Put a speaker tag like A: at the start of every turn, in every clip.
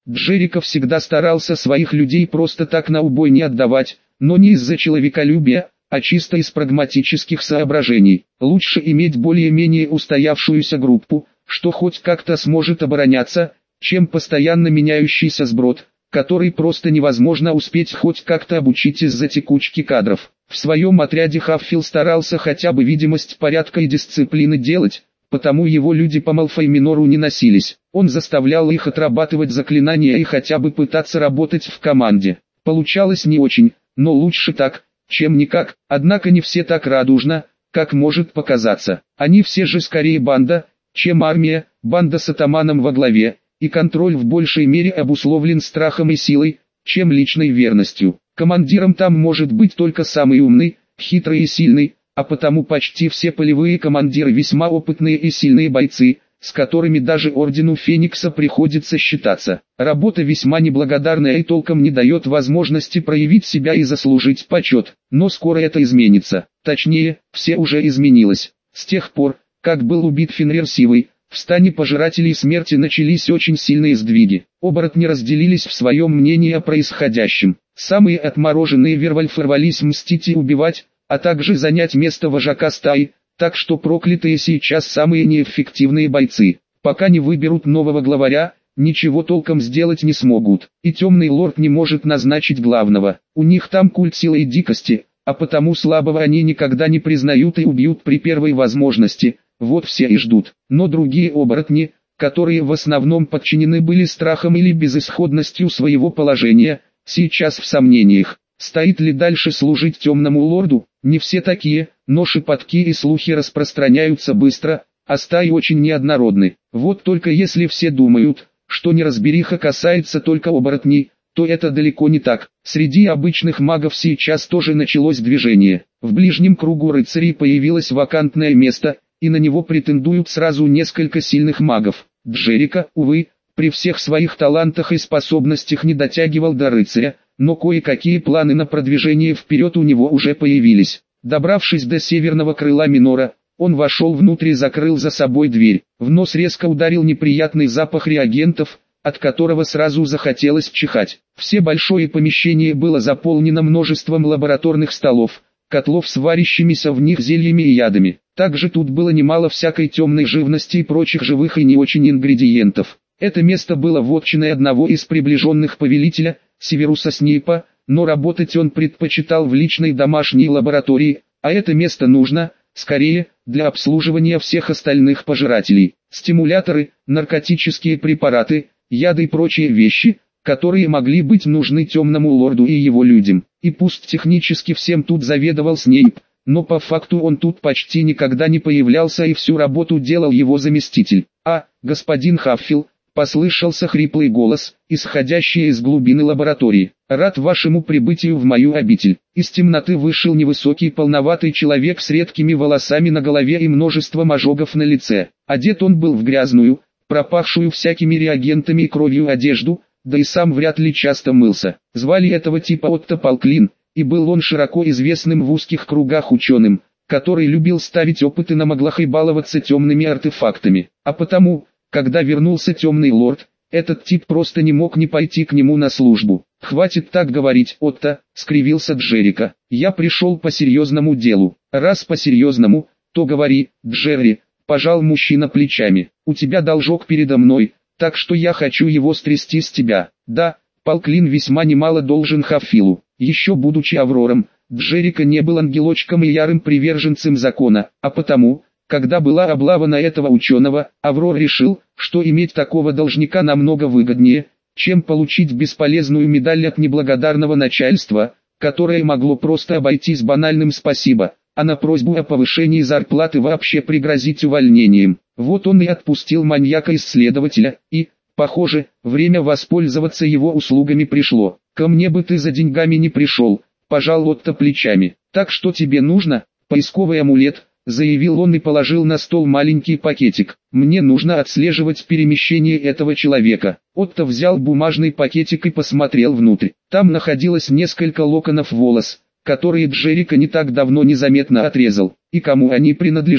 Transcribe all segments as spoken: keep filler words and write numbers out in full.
A: Джерико всегда старался своих людей просто так на убой не отдавать, но не из-за человеколюбия, а чисто из прагматических соображений. Лучше иметь более-менее устоявшуюся группу, что хоть как-то сможет обороняться, чем постоянно меняющийся сброд, который просто невозможно успеть хоть как-то обучить из-за текучки кадров. В своем отряде Хаффил старался хотя бы видимость порядка и дисциплины делать, потому его люди по Малфой Минору не носились. Он заставлял их отрабатывать заклинания и хотя бы пытаться работать в команде. Получалось не очень, но лучше так, чем никак, однако не все так радужно, как может показаться. Они все же скорее банда, чем армия, банда с атаманом во главе, и контроль в большей мере обусловлен страхом и силой, чем личной верностью. Командиром там может быть только самый умный, хитрый и сильный, а потому почти все полевые командиры весьма опытные и сильные бойцы, с которыми даже Ордену Феникса приходится считаться. Работа весьма неблагодарная и толком не дает возможности проявить себя и заслужить почет, но скоро это изменится. Точнее, все уже изменилось. С тех пор, как был убит Фенрир Сивый, в стане пожирателей смерти начались очень сильные сдвиги. Оборотни разделились в своем мнении о происходящем. Самые отмороженные вервольфы рвались мстить и убивать, а также занять место вожака стаи, так что проклятые сейчас самые неэффективные бойцы. Пока не выберут нового главаря, ничего толком сделать не смогут. И темный лорд не может назначить главного. У них там культ силы и дикости, а потому слабого они никогда не признают и убьют при первой возможности. Вот все и ждут. Но другие оборотни, которые в основном подчинены были страхом или безысходностью своего положения, сейчас в сомнениях. Стоит ли дальше служить темному лорду? Не все такие, но шепотки и слухи распространяются быстро, а стаи очень неоднородны. Вот только если все думают, что неразбериха касается только оборотней, то это далеко не так. Среди обычных магов сейчас тоже началось движение. В ближнем кругу рыцарей появилось вакантное место, и на него претендуют сразу несколько сильных магов. Джерико, увы, при всех своих талантах и способностях не дотягивал до рыцаря, но кое-какие планы на продвижение вперед у него уже появились. Добравшись до северного крыла Минора, он вошел внутрь и закрыл за собой дверь. В нос резко ударил неприятный запах реагентов, от которого сразу захотелось чихать. Все большое помещение было заполнено множеством лабораторных столов, котлов с варящимися в них зельями и ядами. Также тут было немало всякой темной живности и прочих живых и не очень ингредиентов. Это место было вотчиной одного из приближенных повелителя, Северуса Снейпа, но работать он предпочитал в личной домашней лаборатории, а это место нужно, скорее, для обслуживания всех остальных пожирателей. Стимуляторы, наркотические препараты, яды и прочие вещи, которые могли быть нужны темному лорду и его людям. И пусть технически всем тут заведовал Снейп, но по факту он тут почти никогда не появлялся и всю работу делал его заместитель. «А, господин Хаффил», — послышался хриплый голос, исходящий из глубины лаборатории. «Рад вашему прибытию в мою обитель». Из темноты вышел невысокий полноватый человек с редкими волосами на голове и множеством ожогов на лице. Одет он был в грязную, пропахшую всякими реагентами и кровью одежду, да и сам вряд ли часто мылся. Звали этого типа Отто Палклин, и был он широко известным в узких кругах ученым, который любил ставить опыты на маглах и баловаться темными артефактами. А потому, когда вернулся темный лорд, этот тип просто не мог не пойти к нему на службу. «Хватит так говорить, Отто», — скривился Джерико. «Я пришел по серьезному делу». «Раз по серьезному, то говори, Джерри», — пожал мужчина плечами. «У тебя должок передо мной, так что я хочу его стрясти с тебя». «Да, Палклин весьма немало должен Хаффилу». Еще будучи Аврором, Джерико не был ангелочком и ярым приверженцем закона, а потому, когда была облава на этого ученого, Аврор решил, что иметь такого должника намного выгоднее, чем получить бесполезную медаль от неблагодарного начальства, которое могло просто обойтись банальным «спасибо», а на просьбу о повышении зарплаты вообще пригрозить увольнением. Вот он и отпустил маньяка-исследователя, и, похоже, время воспользоваться его услугами пришло. «Ко мне бы ты за деньгами не пришел», — пожал Отто плечами. «Так что тебе нужно?» «Поисковый амулет», — заявил он и положил на стол маленький пакетик. «Мне нужно отслеживать перемещение этого человека». Отто взял бумажный пакетик и посмотрел внутрь. Там находилось несколько локонов волос, которые Джерико не так давно незаметно отрезал. И кому они принадлежат?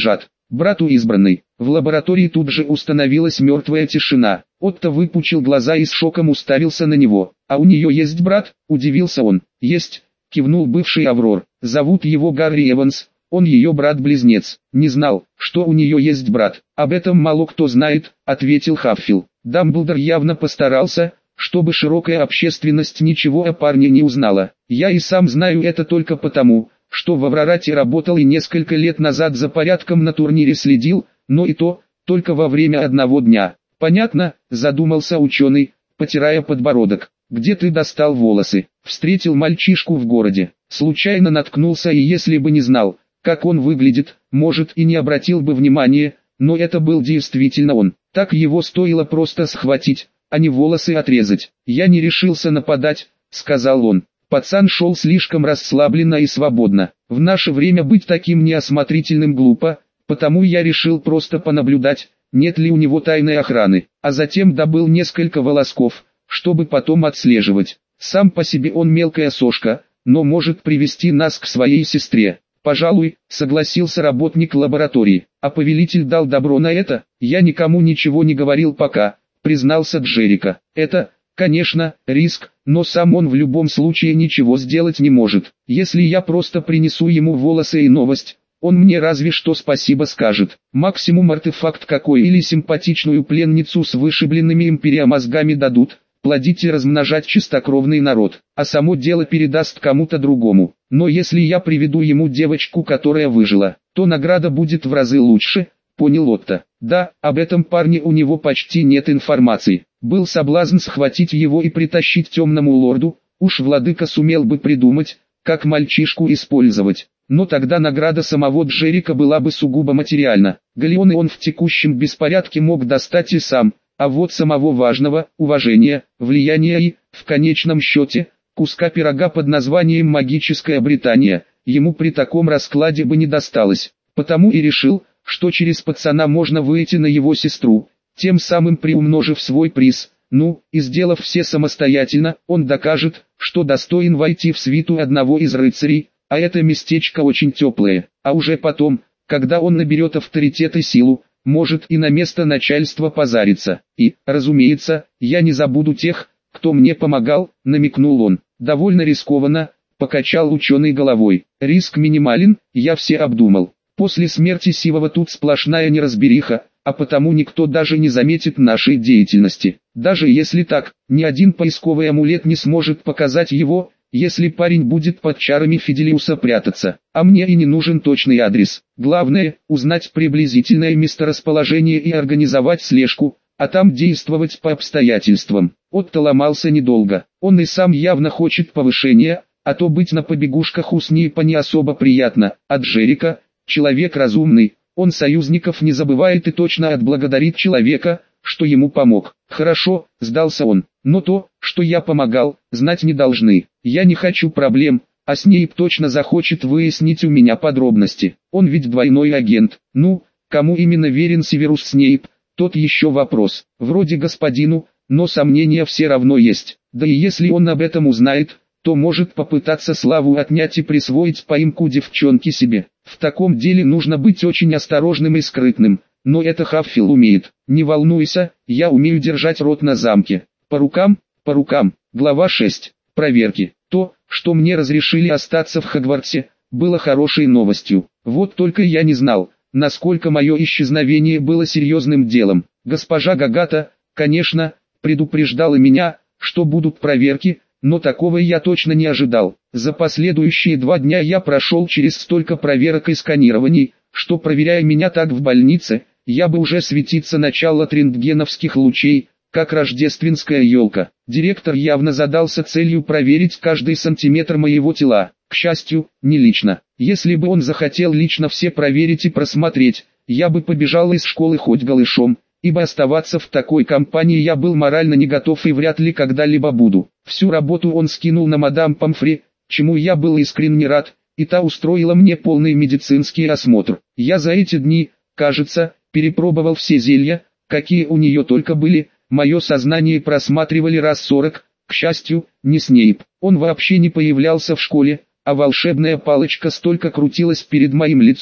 A: брату избранный. В лаборатории тут же установилась мертвая тишина. Отто выпучил глаза и с шоком уставился на него. «А у нее есть брат?» – удивился он. «Есть», – кивнул бывший Аврор. «Зовут его Гарри Эванс, он ее брат-близнец». «Не знал, что у нее есть брат. Об этом мало кто знает», – ответил Хаффил. Дамблдор явно постарался, чтобы широкая общественность ничего о парне не узнала. «Я и сам знаю это только потому, что в Аврорате работал и несколько лет назад за порядком на турнире следил, но и то, только во время одного дня». «Понятно», – задумался ученый, потирая подбородок. «Где ты достал волосы?» «Встретил мальчишку в городе. Случайно наткнулся, и если бы не знал, как он выглядит, может и не обратил бы внимания, но это был действительно он. Так его стоило просто схватить, а не волосы отрезать. Я не решился нападать», – сказал он. Пацан шел слишком расслабленно и свободно. «В наше время быть таким неосмотрительным глупо, потому я решил просто понаблюдать, нет ли у него тайной охраны, а затем добыл несколько волосков, чтобы потом отслеживать. Сам по себе он мелкая сошка, но может привести нас к своей сестре». «Пожалуй», — согласился работник лаборатории. «А повелитель дал добро на это?» «Я никому ничего не говорил пока», — признался Джерика. «Это, конечно, риск, но сам он в любом случае ничего сделать не может. Если я просто принесу ему волосы и новость, он мне разве что спасибо скажет. Максимум артефакт какой или симпатичную пленницу с вышибленными империомозгами дадут, плодить и размножать чистокровный народ, а само дело передаст кому-то другому. Но если я приведу ему девочку, которая выжила, то награда будет в разы лучше», — понял Отто. «Да, об этом парне у него почти нет информации. Был соблазн схватить его и притащить темному лорду, уж владыка сумел бы придумать, как мальчишку использовать. Но тогда награда самого Джерика была бы сугубо материальна. Галеоны он в текущем беспорядке мог достать и сам, а вот самого важного, уважения, влияния и, в конечном счете, куска пирога под названием «Магическая Британия», ему при таком раскладе бы не досталось. Потому и решил, что через пацана можно выйти на его сестру, тем самым приумножив свой приз. Ну, и сделав все самостоятельно, он докажет, что достоин войти в свиту одного из рыцарей, а это местечко очень теплое. А уже потом, когда он наберет авторитет и силу, может и на место начальства позариться. И, разумеется, я не забуду тех, кто мне помогал, намекнул он. Довольно рискованно, покачал ученый головой. Риск минимален, я все обдумал. После смерти Сивова тут сплошная неразбериха, а потому никто даже не заметит нашей деятельности. Даже если так, ни один поисковый амулет не сможет показать его, если парень будет под чарами Фиделиуса прятаться. А мне и не нужен точный адрес. Главное, узнать приблизительное месторасположение и организовать слежку, а там действовать по обстоятельствам. Отто ломался недолго. Он и сам явно хочет повышения, а то быть на побегушках у Снейпа не особо приятно. А Джерика, человек разумный, он союзников не забывает и точно отблагодарит человека, что ему помог. «Хорошо», — сдался он, — «но то, что я помогал, знать не должны. Я не хочу проблем, а Снейп точно захочет выяснить у меня подробности. Он ведь двойной агент. Ну, кому именно верен Северус Снейп, тот еще вопрос. Вроде господину, но сомнения все равно есть. Да и если он об этом узнает, то может попытаться славу отнять и присвоить поимку девчонки себе. В таком деле нужно быть очень осторожным и скрытным, но это Хаффил умеет. Не волнуйся, я умею держать рот на замке. По рукам, по рукам. Глава шесть. Проверки. То, что мне разрешили остаться в Хогвартсе, было хорошей новостью. Вот только я не знал, насколько мое исчезновение было серьезным делом. Госпожа Гагата, конечно, предупреждала меня, что будут проверки, но такого я точно не ожидал. За последующие два дня я прошел через столько проверок и сканирований, что, проверяя меня так в больнице, я бы уже светиться начало рентгеновских лучей, как рождественская елка. Директор явно задался целью проверить каждый сантиметр моего тела. К счастью, не лично. Если бы он захотел лично все проверить и просмотреть, я бы побежал из школы хоть голышом, ибо оставаться в такой компании я был морально не готов и вряд ли когда-либо буду. Всю работу он скинул на мадам Помфри, чему я был искренне рад, и та устроила мне полный медицинский осмотр. Я за эти дни, кажется, перепробовал все зелья, какие у нее только были. Мое сознание просматривали раз сорок, к счастью, не Снейп. Он вообще не появлялся в школе, а волшебная палочка столько крутилась перед моим лицом,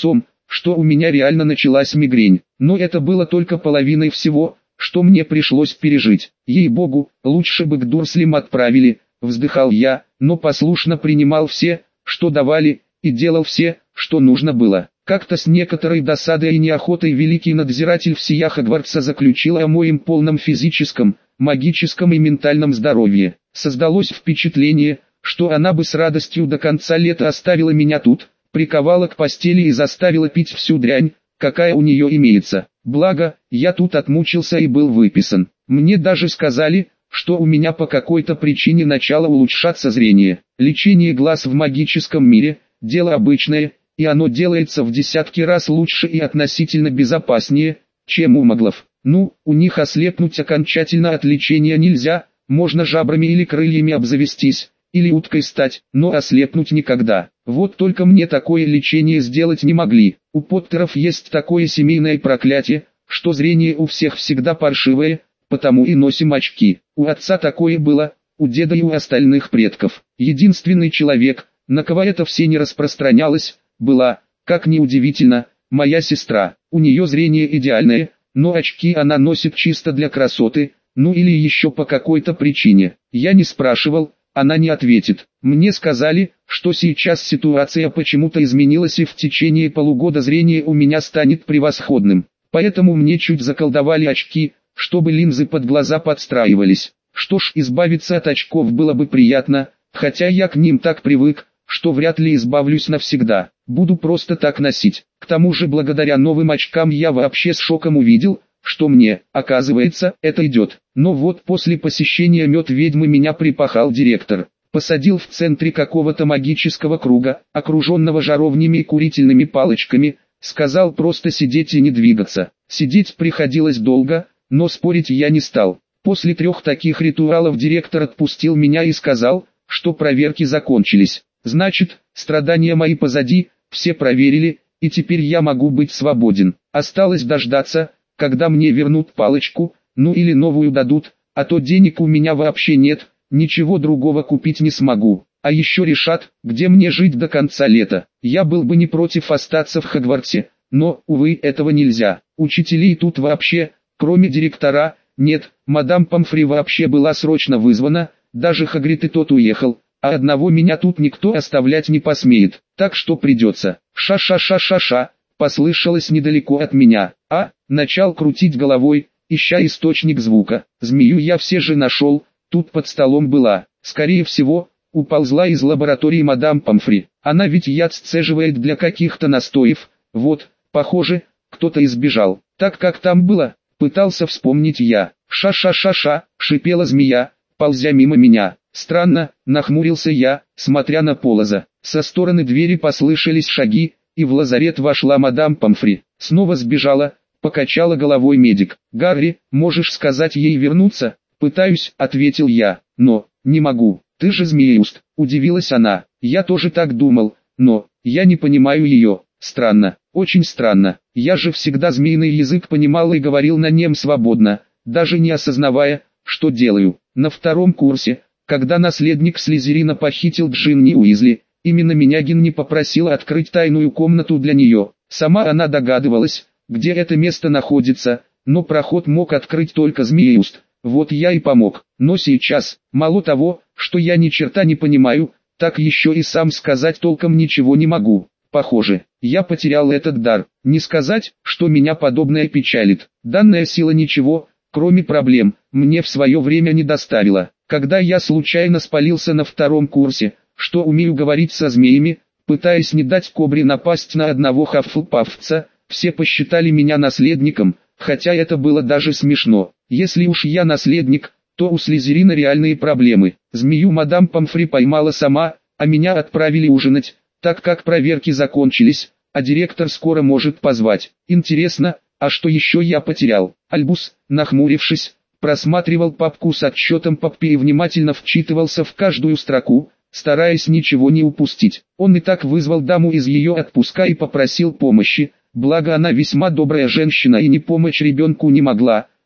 A: что у меня реально началась мигрень. Но это было только половиной всего, что мне пришлось пережить. Ей-богу, лучше бы к Дурслям отправили, вздыхал я, но послушно принимал все, что давали, и делал все, что нужно было. Как-то с некоторой досадой и неохотой великий надзиратель всея Хогвартса заключил о моем полном физическом, магическом и ментальном здоровье. Создалось впечатление, что она бы с радостью до конца лета оставила меня тут, приковала к постели и заставила пить всю дрянь, какая у нее имеется. Благо, я тут отмучился и был выписан. Мне даже сказали, что у меня по какой-то причине начало улучшаться зрение. Лечение глаз в магическом мире – дело обычное, и оно делается в десятки раз лучше и относительно безопаснее, чем у маглов. Ну, у них ослепнуть окончательно от лечения нельзя, можно жабрами или крыльями обзавестись, или уткой стать, но ослепнуть никогда. Вот только мне такое лечение сделать не могли. У Поттеров есть такое семейное проклятие, что зрение у всех всегда паршивое, потому и носим очки. У отца такое было, у деда и у остальных предков. Единственный человек, на кого это все не распространялось, была, как ни удивительно, моя сестра. У нее зрение идеальное, но очки она носит чисто для красоты, ну или еще по какой-то причине. Я не спрашивал, она не ответит. Мне сказали, что сейчас ситуация почему-то изменилась и в течение полугода зрение у меня станет превосходным. Поэтому мне чуть заколдовали очки, чтобы линзы под глаза подстраивались. Что ж, избавиться от очков было бы приятно, хотя я к ним так привык, что вряд ли избавлюсь навсегда. Буду просто так носить. К тому же благодаря новым очкам я вообще с шоком увидел, что мне, оказывается, это идет. Но вот после посещения мед ведьмы меня припахал директор. Посадил в центре какого-то магического круга, окруженного жаровнями и курительными палочками, сказал просто сидеть и не двигаться. Сидеть приходилось долго, но спорить я не стал. После трех таких ритуалов директор отпустил меня и сказал, что проверки закончились. Значит, страдания мои позади, все проверили, и теперь я могу быть свободен. Осталось дождаться, когда мне вернут палочку, ну или новую дадут, а то денег у меня вообще нет, ничего другого купить не смогу. А еще решат, где мне жить до конца лета. Я был бы не против остаться в Хогвартсе, но, увы, этого нельзя. Учителей тут вообще, кроме директора, нет. Мадам Помфри вообще была срочно вызвана, даже Хагрид и тот уехал, а одного меня тут никто оставлять не посмеет, так что придется. Ша-ша-ша-ша-ша, послышалось недалеко от меня, а, начал крутить головой, ища источник звука. Змею я все же нашел, тут под столом была, скорее всего, уползла из лаборатории мадам Помфри. Она ведь яд сцеживает для каких-то настоев, вот, похоже, кто-то избежал. Так как там было, пытался вспомнить я. Ша-ша-ша-ша, шипела змея, ползя мимо меня. Странно, нахмурился я, смотря на Полоза. Со стороны двери послышались шаги, и в лазарет вошла мадам Помфри. Снова сбежала, покачала головой медик. «Гарри, можешь сказать ей вернуться?» «Пытаюсь», — ответил я, — «но, не могу». «Ты же Змееуст», — удивилась она. «Я тоже так думал, но, я не понимаю ее». «Странно, очень странно. Я же всегда змеиный язык понимал и говорил на нем свободно, даже не осознавая, что делаю. На втором курсе, когда наследник Слизерина похитил Джинни Уизли, именно меня Гинни попросила открыть тайную комнату для нее. Сама она догадывалась, где это место находится, но проход мог открыть только Змееуст. Вот я и помог. Но сейчас, мало того, что я ни черта не понимаю, так еще и сам сказать толком ничего не могу. Похоже, я потерял этот дар. Не сказать, что меня подобное печалит. Данная сила ничего, кроме проблем, мне в свое время не доставила. Когда я случайно спалился на втором курсе, что умею говорить со змеями, пытаясь не дать кобре напасть на одного хаффлпафца, все посчитали меня наследником, хотя это было даже смешно. Если уж я наследник, то у Слизерина реальные проблемы. Змею мадам Помфри поймала сама, а меня отправили ужинать, так как проверки закончились, а директор скоро может позвать. Интересно, а что еще я потерял? Альбус, нахмурившись, просматривал папку с отчетом Поппи и внимательно вчитывался в каждую строку, стараясь ничего не упустить. Он и так вызвал даму из ее отпуска и попросил помощи, благо она весьма добрая женщина и не помочь ребенку не могла,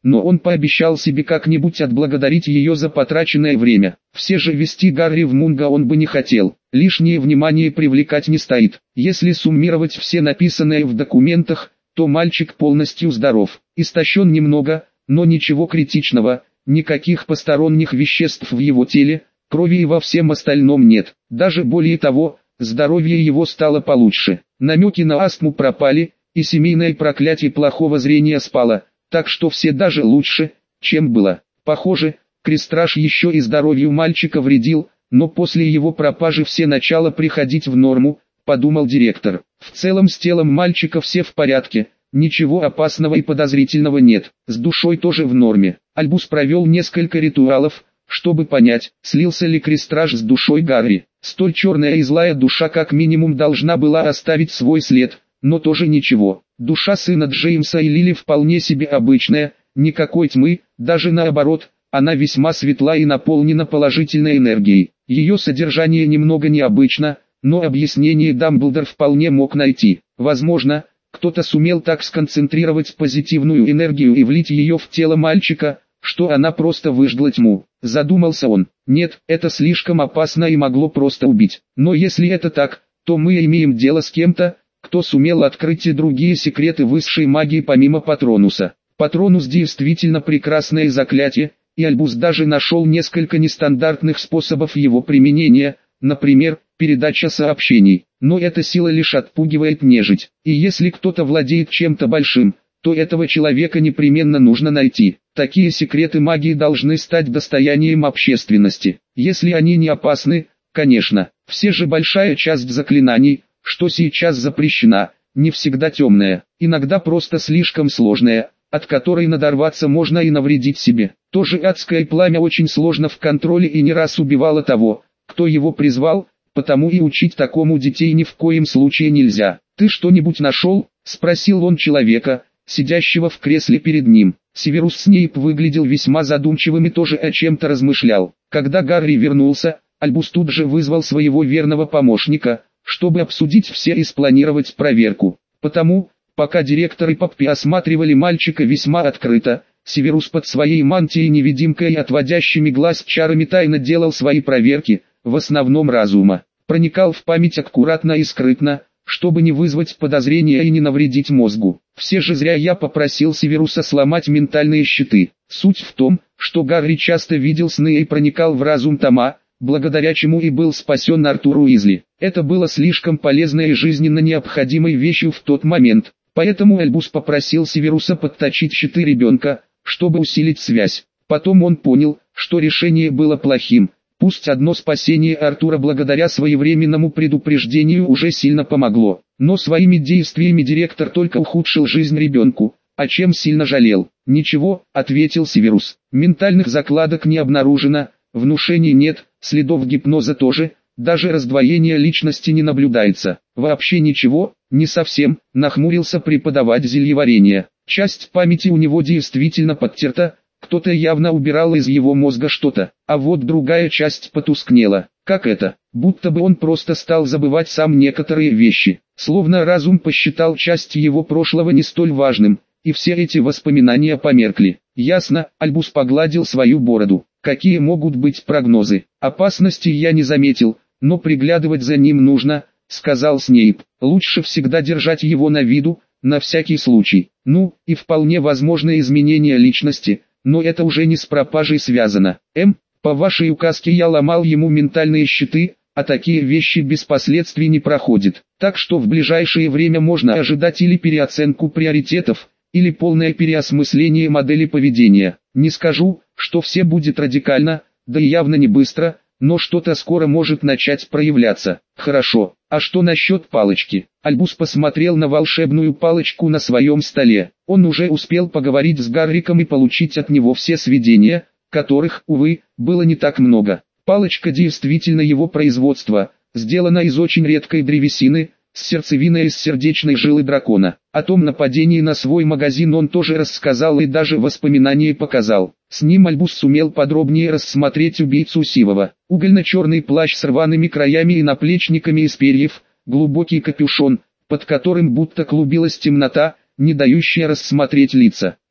A: но он пообещал себе как-нибудь отблагодарить ее за потраченное время. Все же вести Гарри в Мунго он бы не хотел, лишнее внимание привлекать не стоит. Если суммировать все написанное в документах, то мальчик полностью здоров, истощен немного, но ничего критичного, никаких посторонних веществ в его теле, крови и во всем остальном нет. Даже более того, здоровье его стало получше. Намеки на астму пропали, и семейное проклятие плохого зрения спало, так что все даже лучше, чем было. Похоже, крестраж еще и здоровью мальчика вредил, но после его пропажи все начало приходить в норму, подумал директор. В целом с телом мальчика все в порядке, ничего опасного и подозрительного нет, с душой тоже в норме. Альбус провел несколько ритуалов, чтобы понять, слился ли крестраж с душой Гарри. Столь черная и злая душа как минимум должна была оставить свой след, но тоже ничего. Душа сына Джеймса и Лили вполне себе обычная, никакой тьмы, даже наоборот, она весьма светла и наполнена положительной энергией. Ее содержание немного необычно, но объяснение Дамблдор вполне мог найти. Возможно, кто-то сумел так сконцентрировать позитивную энергию и влить ее в тело мальчика, что она просто выжгла тьму. Задумался он. Нет, это слишком опасно и могло просто убить. Но если это так, то мы имеем дело с кем-то, кто сумел открыть и другие секреты высшей магии помимо Патронуса. Патронус действительно прекрасное заклятие, и Альбус даже нашел несколько нестандартных способов его применения, например, передача сообщений. Но эта сила лишь отпугивает нежить. И если кто-то владеет чем-то большим, то этого человека непременно нужно найти. Такие секреты магии должны стать достоянием общественности. Если они не опасны, конечно. Все же большая часть заклинаний, что сейчас запрещена, не всегда темная, иногда просто слишком сложная, от которой надорваться можно и навредить себе. Тоже адское пламя очень сложно в контроле и не раз убивало того, кто его призвал, потому и учить такому детей ни в коем случае нельзя. «Ты что-нибудь нашел?» – спросил он человека, сидящего в кресле перед ним. Северус Снейп выглядел весьма задумчивым и тоже о чем-то размышлял. Когда Гарри вернулся, Альбус тут же вызвал своего верного помощника, чтобы обсудить все и спланировать проверку. Потому, пока директор и Поппи осматривали мальчика весьма открыто, Северус под своей мантией невидимкой и отводящими глаз чарами тайно делал свои проверки, в основном разума. Проникал в память аккуратно и скрытно, чтобы не вызвать подозрения и не навредить мозгу. Все же зря я попросил Северуса сломать ментальные щиты. Суть в том, что Гарри часто видел сны и проникал в разум Тома, благодаря чему и был спасен Артур Уизли. Это было слишком полезной и жизненно необходимой вещью в тот момент, поэтому Альбус попросил Северуса подточить щиты ребенка, чтобы усилить связь. Потом он понял, что решение было плохим. Пусть одно спасение Артура благодаря своевременному предупреждению уже сильно помогло, но своими действиями директор только ухудшил жизнь ребенку, о чем сильно жалел. «Ничего», — ответил Северус, — «ментальных закладок не обнаружено, внушений нет, следов гипноза тоже, даже раздвоения личности не наблюдается». «Вообще ничего?» «Не совсем», — нахмурился преподаватель зельеварения. «Часть памяти у него действительно подтерта, кто-то явно убирал из его мозга что-то, а вот другая часть потускнела. Как это? Будто бы он просто стал забывать сам некоторые вещи, словно разум посчитал часть его прошлого не столь важным, и все эти воспоминания померкли». «Ясно», — Альбус погладил свою бороду. «Какие могут быть прогнозы? Опасности я не заметил, но приглядывать за ним нужно», — сказал Снейп. «Лучше всегда держать его на виду, на всякий случай. Ну, и вполне возможно изменение личности, но это уже не с пропажей связано. М, по вашей указке я ломал ему ментальные щиты, а такие вещи без последствий не проходят. Так что в ближайшее время можно ожидать или переоценку приоритетов, или полное переосмысление модели поведения. Не скажу, что все будет радикально, да и явно не быстро, но что-то скоро может начать проявляться». «Хорошо, а что насчет палочки?» Альбус посмотрел на волшебную палочку на своем столе. Он уже успел поговорить с Гарриком и получить от него все сведения, которых, увы, было не так много. Палочка действительно его производства, сделана из очень редкой древесины, с сердцевиной из сердечной жилы дракона. О том нападении на свой магазин он тоже рассказал и даже воспоминания показал. С ним Альбус сумел подробнее рассмотреть убийцу Сивова. Угольно-черный плащ с рваными краями и наплечниками из перьев, глубокий капюшон, под которым будто клубилась темнота, не дающая рассмотреть лица.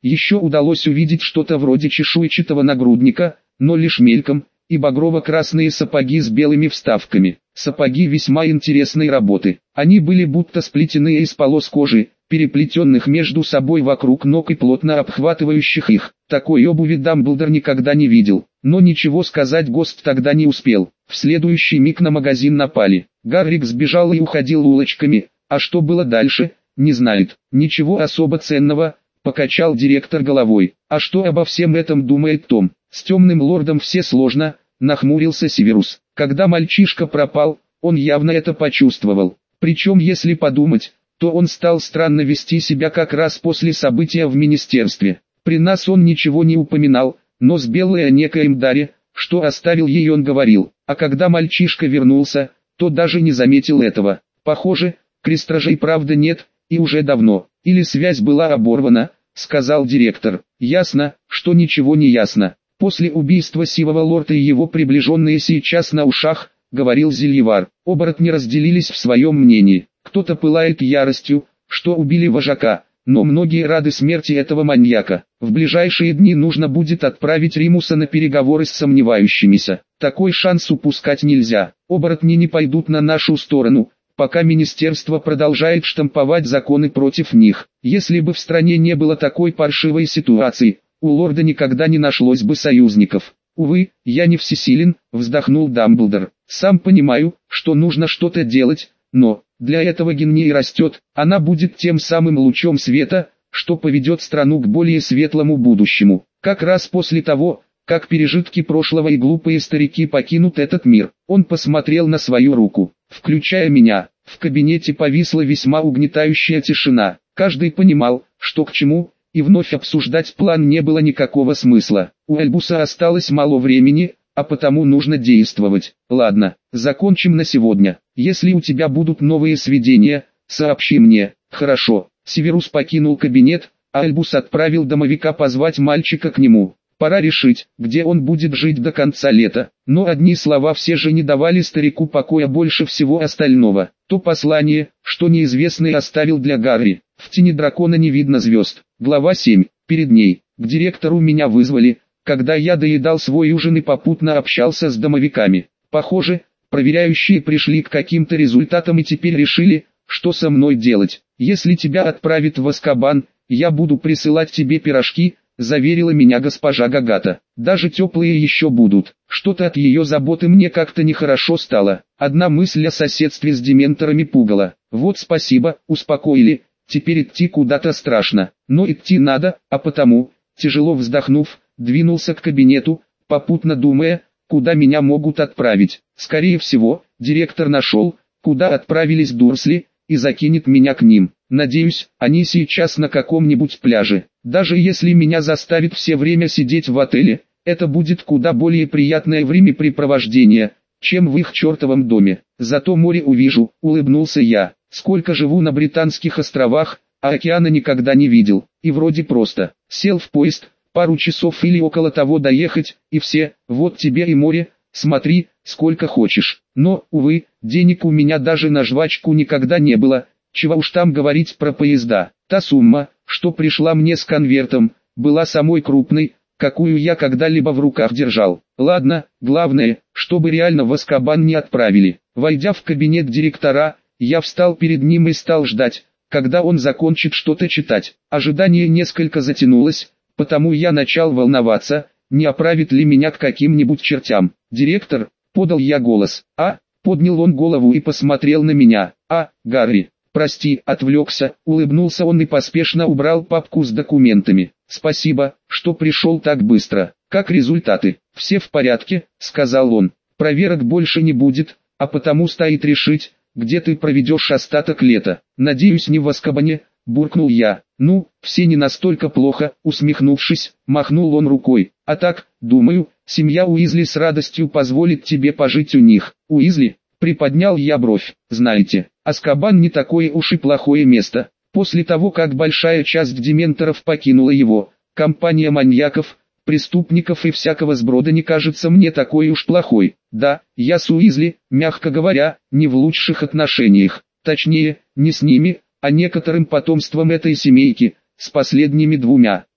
A: Еще удалось увидеть что-то вроде чешуйчатого нагрудника, но лишь мельком, и багрово-красные сапоги с белыми вставками. Сапоги весьма интересной работы. Они были будто сплетены из полос кожи, переплетенных между собой вокруг ног и плотно обхватывающих их. Такой обуви Дамблдор никогда не видел, но ничего сказать Гост тогда не успел. В следующий миг на магазин напали. Гаррик сбежал и уходил улочками, а что было дальше, не знает. Ничего особо ценного, покачал директор головой. А что обо всем этом думает Том? С темным лордом все сложно, нахмурился Северус. Когда мальчишка пропал, он явно это почувствовал. Причем, если подумать, то он стал странно вести себя как раз после события в министерстве. При нас он ничего не упоминал, но с Беллой о некоем даре, что оставил ей, он говорил. А когда мальчишка вернулся, то даже не заметил этого. Похоже, крестражей правда нет, и уже давно. Или связь была оборвана, сказал директор. Ясно, что ничего не ясно. После убийства Сивого Лорда и его приближенные сейчас на ушах, говорил Зельевар. Оборотни разделились в своем мнении. Кто-то пылает яростью, что убили вожака, но многие рады смерти этого маньяка. В ближайшие дни нужно будет отправить Римуса на переговоры с сомневающимися. Такой шанс упускать нельзя. Оборотни не пойдут на нашу сторону, пока министерство продолжает штамповать законы против них. Если бы в стране не было такой паршивой ситуации, у лорда никогда не нашлось бы союзников. Увы, я не всесилен, вздохнул Дамблдор. Сам понимаю, что нужно что-то делать, но для этого Гинни и растет. Она будет тем самым лучом света, что поведет страну к более светлому будущему. Как раз после того, как пережитки прошлого и глупые старики покинут этот мир. Он посмотрел на свою руку, включая меня. В кабинете повисла весьма угнетающая тишина. Каждый понимал, что к чему, и вновь обсуждать план не было никакого смысла. У Альбуса осталось мало времени, а потому нужно действовать. Ладно, закончим на сегодня. Если у тебя будут новые сведения, сообщи мне. Хорошо. Северус покинул кабинет, а Альбус отправил домовика позвать мальчика к нему. Пора решить, где он будет жить до конца лета. Но одни слова все же не давали старику покоя больше всего остального. То послание, что неизвестный оставил для Гарри. В тени дракона не видно звезд. Глава семь. Перед ней. К директору меня вызвали, когда я доедал свой ужин и попутно общался с домовиками. Похоже, проверяющие пришли к каким-то результатам и теперь решили, что со мной делать. Если тебя отправят в Азкабан, я буду присылать тебе пирожки, заверила меня госпожа Гагата. Даже теплые еще будут. Что-то от ее заботы мне как-то нехорошо стало. Одна мысль о соседстве с дементорами пугала. Вот спасибо, успокоили. Теперь идти куда-то страшно. Но идти надо, а потому, тяжело вздохнув, двинулся к кабинету, попутно думая, куда меня могут отправить. Скорее всего, директор нашел, куда отправились Дурсли, и закинет меня к ним. Надеюсь, они сейчас на каком-нибудь пляже. Даже если меня заставят все время сидеть в отеле, это будет куда более приятное времяпрепровождение, чем в их чертовом доме. Зато море увижу, улыбнулся я. Сколько живу на Британских островах, а океана никогда не видел. И вроде просто. Сел в поезд, пару часов или около того доехать, и все, вот тебе и море, смотри, сколько хочешь. Но, увы, денег у меня даже на жвачку никогда не было, чего уж там говорить про поезда. Та сумма, что пришла мне с конвертом, была самой крупной, какую я когда-либо в руках держал. Ладно, главное, чтобы реально в Азкабан не отправили. Войдя в кабинет директора, я встал перед ним и стал ждать, когда он закончит что-то читать. Ожидание несколько затянулось, потому я начал волноваться, не отправит ли меня к каким-нибудь чертям. «Директор», — подал я голос. «А», — поднял он голову и посмотрел на меня. «А, Гарри, прости, отвлекся», — улыбнулся он и поспешно убрал папку с документами. «Спасибо, что пришел так быстро. Как результаты?» «Все в порядке», — сказал он. «Проверок больше не будет, а потому стоит решить, где ты проведешь остаток лета. Надеюсь, не в Азкабане», — буркнул я. «Ну, все не настолько плохо», — усмехнувшись, махнул он рукой. «А так, думаю, семья Уизли с радостью позволит тебе пожить у них». «Уизли?» — приподнял я бровь. «Знаете, Азкабан не такое уж и плохое место. После того, как большая часть дементоров покинула его, компания маньяков, преступников и всякого сброда не кажется мне такой уж плохой. Да, я с Уизли, мягко говоря, не в лучших отношениях. Точнее, не с ними, а некоторым потомством этой семейки, с последними двумя.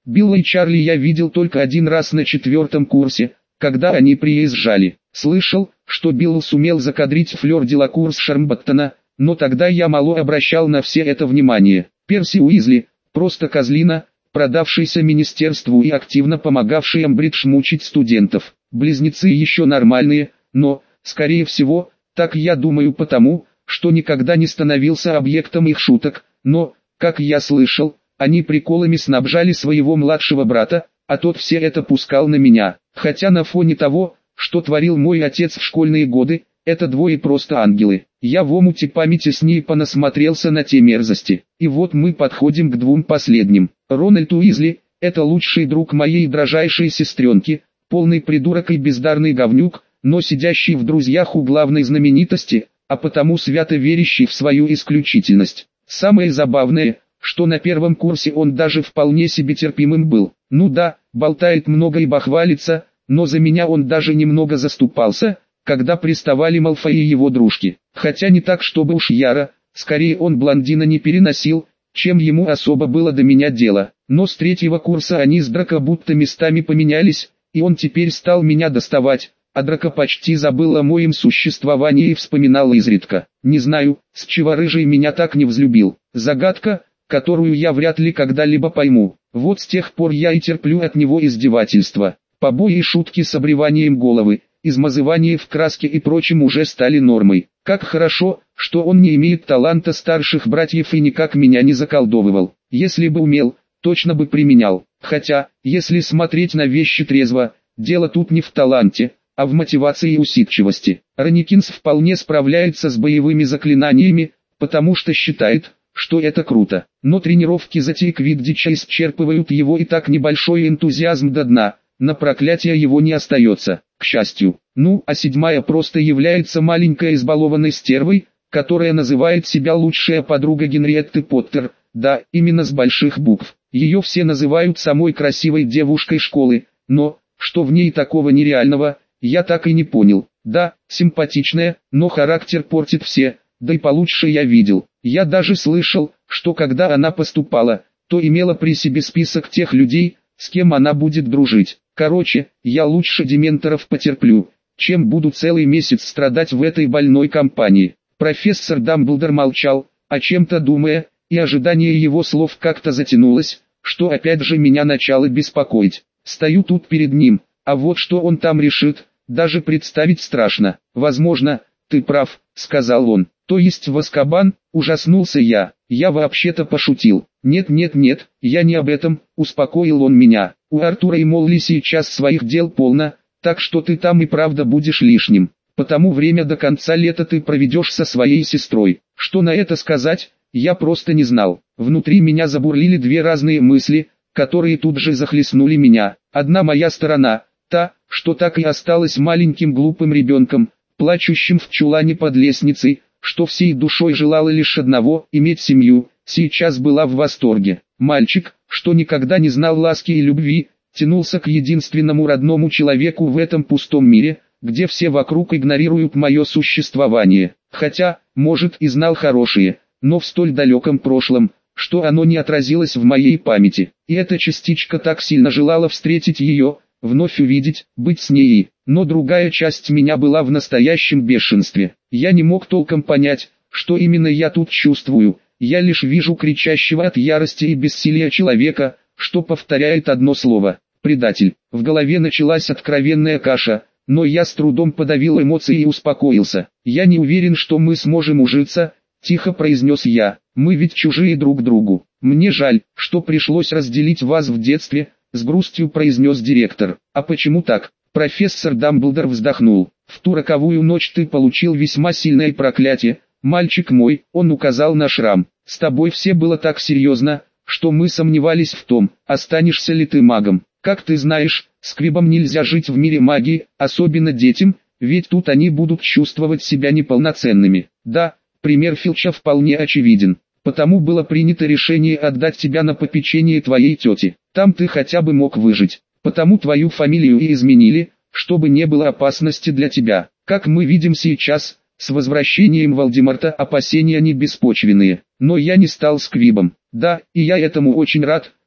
A: Билла и Чарли я видел только один раз на четвертом курсе, когда они приезжали. Слышал, что Билл сумел закадрить Флёр Делакур с Шармбаттона, но тогда я мало обращал на все это внимание. Перси Уизли, просто козлина, продавшийся министерству и активно помогавший Эмбридж мучить студентов. Близнецы еще нормальные, но, скорее всего, так я думаю потому, что никогда не становился объектом их шуток, но, как я слышал, они приколами снабжали своего младшего брата, а тот все это пускал на меня. Хотя на фоне того, что творил мой отец в школьные годы, это двое просто ангелы. Я в омуте памяти с ней понасмотрелся на те мерзости. И вот мы подходим к двум последним. Рональд Уизли – это лучший друг моей дрожайшей сестренки, полный придурок и бездарный говнюк, но сидящий в друзьях у главной знаменитости, а потому свято верящий в свою исключительность. Самое забавное, что на первом курсе он даже вполне себе терпимым был. Ну да, болтает много и бахвалится, но за меня он даже немного заступался, когда приставали Малфой и его дружки. Хотя не так, чтобы уж яро, скорее он блондина не переносил, чем ему особо было до меня дело. Но с третьего курса они с Драко будто местами поменялись, и он теперь стал меня доставать, а Драко почти забыл о моем существовании и вспоминал изредка. Не знаю, с чего рыжий меня так не взлюбил. Загадка, которую я вряд ли когда-либо пойму. Вот с тех пор я и терплю от него издевательства. Побои и шутки с обреванием головы, измазывание в краске и прочим уже стали нормой. Как хорошо, что он не имеет таланта старших братьев и никак меня не заколдовывал. Если бы умел, точно бы применял. Хотя, если смотреть на вещи трезво, дело тут не в таланте, а в мотивации и усидчивости. Раникинс вполне справляется с боевыми заклинаниями, потому что считает, что это круто. Но тренировки затей квиддича исчерпывают его и так небольшой энтузиазм до дна. На проклятие его не остается, к счастью. Ну, а седьмая просто является маленькой избалованной стервой, которая называет себя лучшая подруга Генриетты Поттер, да, именно с больших букв. Ее все называют самой красивой девушкой школы, но, что в ней такого нереального, я так и не понял. Да, симпатичная, но характер портит все, да и получше я видел. Я даже слышал, что когда она поступала, то имела при себе список тех людей, с кем она будет дружить. Короче, я лучше дементоров потерплю, чем буду целый месяц страдать в этой больной компании. Профессор Дамблдор молчал, о чем-то думая, и ожидание его слов как-то затянулось, что опять же меня начало беспокоить. Стою тут перед ним, а вот что он там решит, даже представить страшно. Возможно, ты прав, сказал он. То есть в Азкабан, ужаснулся я. Я вообще-то пошутил. Нет, нет, нет, я не об этом, успокоил он меня. У Артура и Молли сейчас своих дел полно, так что ты там и правда будешь лишним. Потому время до конца лета ты проведешь со своей сестрой. Что на это сказать, я просто не знал. Внутри меня забурлили две разные мысли, которые тут же захлестнули меня. Одна моя сторона, та, что так и осталась маленьким глупым ребенком, плачущим в чулане под лестницей, что всей душой желала лишь одного – иметь семью, сейчас была в восторге. Мальчик, что никогда не знал ласки и любви, тянулся к единственному родному человеку в этом пустом мире, где все вокруг игнорируют мое существование. Хотя, может и знал хорошие, но в столь далеком прошлом, что оно не отразилось в моей памяти. И эта частичка так сильно желала встретить ее, вновь увидеть, быть с ней. Но другая часть меня была в настоящем бешенстве. Я не мог толком понять, что именно я тут чувствую. Я лишь вижу кричащего от ярости и бессилия человека, что повторяет одно слово – предатель. В голове началась откровенная каша, но я с трудом подавил эмоции и успокоился. Я не уверен, что мы сможем ужиться, тихо произнес я. Мы ведь чужие друг другу. Мне жаль, что пришлось разделить вас в детстве, с грустью произнес директор. А почему так? Профессор Дамблдор вздохнул. В ту роковую ночь ты получил весьма сильное проклятие, мальчик мой, он указал на шрам. С тобой все было так серьезно, что мы сомневались в том, останешься ли ты магом. Как ты знаешь, сквибам нельзя жить в мире магии, особенно детям, ведь тут они будут чувствовать себя неполноценными. Да, пример Филча вполне очевиден. Потому было принято решение отдать тебя на попечение твоей тети. Там ты хотя бы мог выжить. Потому твою фамилию и изменили, чтобы не было опасности для тебя. Как мы видим сейчас, с возвращением Волдеморта опасения не беспочвенные. Но я не стал сквибом. Да, и я этому очень рад,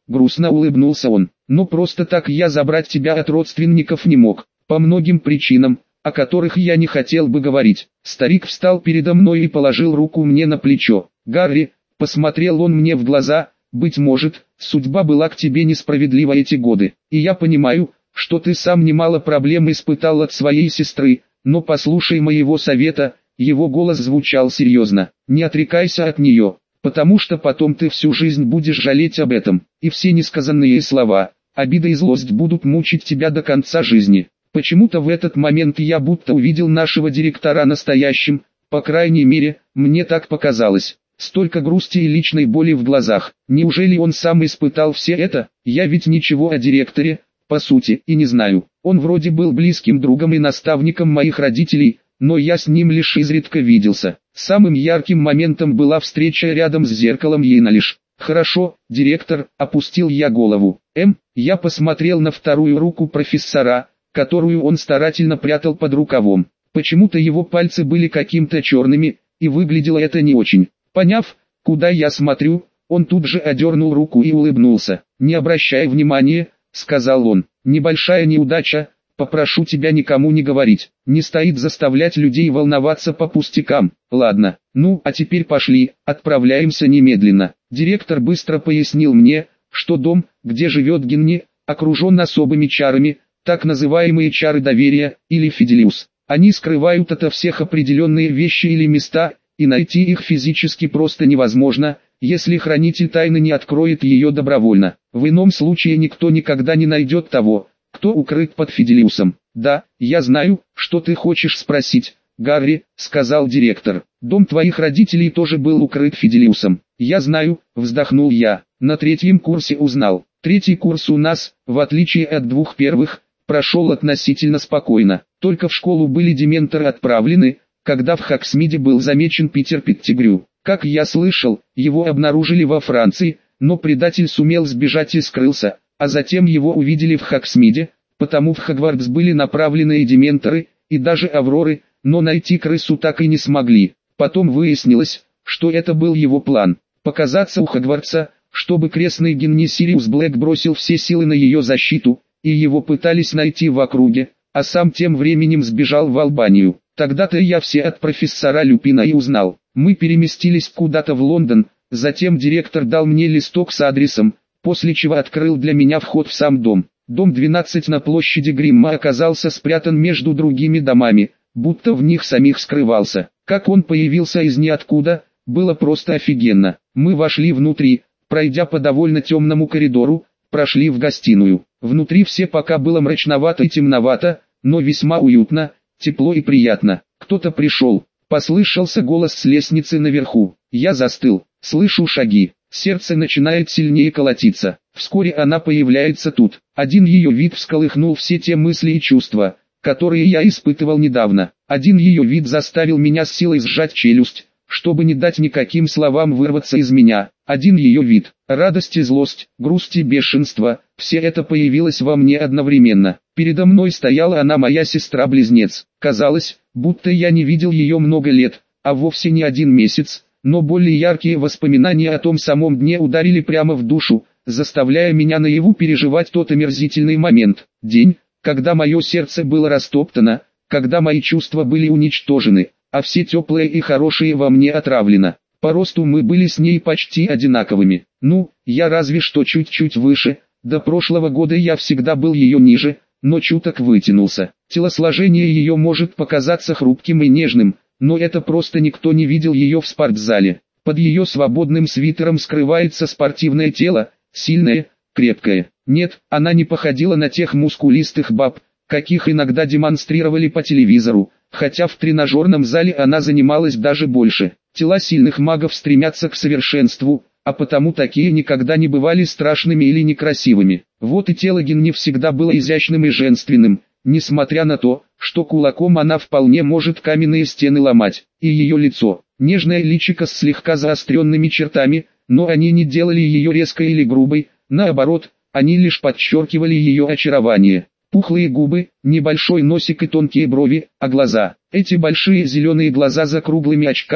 A: грустно улыбнулся он. Но просто так я забрать тебя от родственников не мог, по многим причинам, о которых я не хотел бы говорить. Старик встал передо мной и положил руку мне на плечо. Гарри, посмотрел он мне в глаза, быть может, судьба была к тебе несправедлива эти годы, и я понимаю, что ты сам немало проблем испытал от своей сестры, но послушай моего совета. Его голос звучал серьезно. Не отрекайся от нее, потому что потом ты всю жизнь будешь жалеть об этом, и все несказанные слова, обида и злость будут мучить тебя до конца жизни. Почему-то в этот момент я будто увидел нашего директора настоящим, по крайней мере, мне так показалось. Столько грусти и личной боли в глазах. Неужели он сам испытал все это? Я ведь ничего о директоре, по сути, и не знаю. Он вроде был близким другом и наставником моих родителей, но я с ним лишь изредка виделся. Самым ярким моментом была встреча рядом с зеркалом Ейналиш. «Хорошо, директор», — опустил я голову. «Эм», я посмотрел на вторую руку профессора, которую он старательно прятал под рукавом. Почему-то его пальцы были каким-то черными, и выглядело это не очень. Поняв, куда я смотрю, он тут же одернул руку и улыбнулся. «Не обращай внимания», — сказал он. «Небольшая неудача, попрошу тебя никому не говорить. Не стоит заставлять людей волноваться по пустякам. Ладно, ну а теперь пошли, отправляемся немедленно». Директор быстро пояснил мне, что дом, где живет Генни, окружен особыми чарами, так называемые чары доверия, или фиделиус. Они скрывают ото всех определенные вещи или места, и найти их физически просто невозможно, если хранитель тайны не откроет ее добровольно. В ином случае никто никогда не найдет того, кто укрыт под фиделиусом. «Да, я знаю, что ты хочешь спросить, Гарри», — сказал директор. «Дом твоих родителей тоже был укрыт фиделиусом». «Я знаю», — вздохнул я. «На третьем курсе узнал». Третий курс у нас, в отличие от двух первых, прошел относительно спокойно. Только в школу были дементоры отправлены, когда в Хоксмиде был замечен Питер Петтигрю. Как я слышал, его обнаружили во Франции, но предатель сумел сбежать и скрылся, а затем его увидели в Хоксмиде, потому в Хогвартс были направлены и дементоры, и даже Авроры, но найти крысу так и не смогли. Потом выяснилось, что это был его план – показаться у Хогвартса, чтобы крестный Генни Сириус Блэк бросил все силы на ее защиту, и его пытались найти в округе, а сам тем временем сбежал в Албанию. Тогда-то я все от профессора Люпина и узнал. Мы переместились куда-то в Лондон, затем директор дал мне листок с адресом, после чего открыл для меня вход в сам дом. Дом двенадцать на площади Гримма оказался спрятан между другими домами, будто в них самих скрывался. Как он появился из ниоткуда, было просто офигенно. Мы вошли внутри, пройдя по довольно темному коридору, прошли в гостиную. Внутри все пока было мрачновато и темновато, но весьма уютно, тепло и приятно. Кто-то пришел. Послышался голос с лестницы наверху. Я застыл, слышу шаги. Сердце начинает сильнее колотиться. Вскоре она появляется тут. Один ее вид всколыхнул все те мысли и чувства, которые я испытывал недавно. Один ее вид заставил меня с силой сжать челюсть, чтобы не дать никаким словам вырваться из меня. Один ее вид, радость и злость, грусть и бешенство, все это появилось во мне одновременно. Передо мной стояла она, моя сестра-близнец. Казалось, будто я не видел ее много лет, а вовсе не один месяц, но более яркие воспоминания о том самом дне ударили прямо в душу, заставляя меня наяву переживать тот омерзительный момент. День, когда мое сердце было растоптано, когда мои чувства были уничтожены, а все теплое и хорошее во мне отравлено. По росту мы были с ней почти одинаковыми. Ну, я разве что чуть-чуть выше, до прошлого года я всегда был ее ниже, но чуток вытянулся. Телосложение ее может показаться хрупким и нежным, но это просто никто не видел ее в спортзале. Под ее свободным свитером скрывается спортивное тело, сильное, крепкое. Нет, она не походила на тех мускулистых баб, каких иногда демонстрировали по телевизору, хотя в тренажерном зале она занималась даже больше. Тела сильных магов стремятся к совершенству, а потому такие никогда не бывали страшными или некрасивыми. Вот и тело Генни всегда было изящным и женственным, несмотря на то, что кулаком она вполне может каменные стены ломать. И ее лицо, нежное личико с слегка заостренными чертами, но они не делали ее резкой или грубой, наоборот, они лишь подчеркивали ее очарование. Пухлые губы, небольшой носик и тонкие брови, а глаза. Эти большие зеленые глаза за круглыми очками,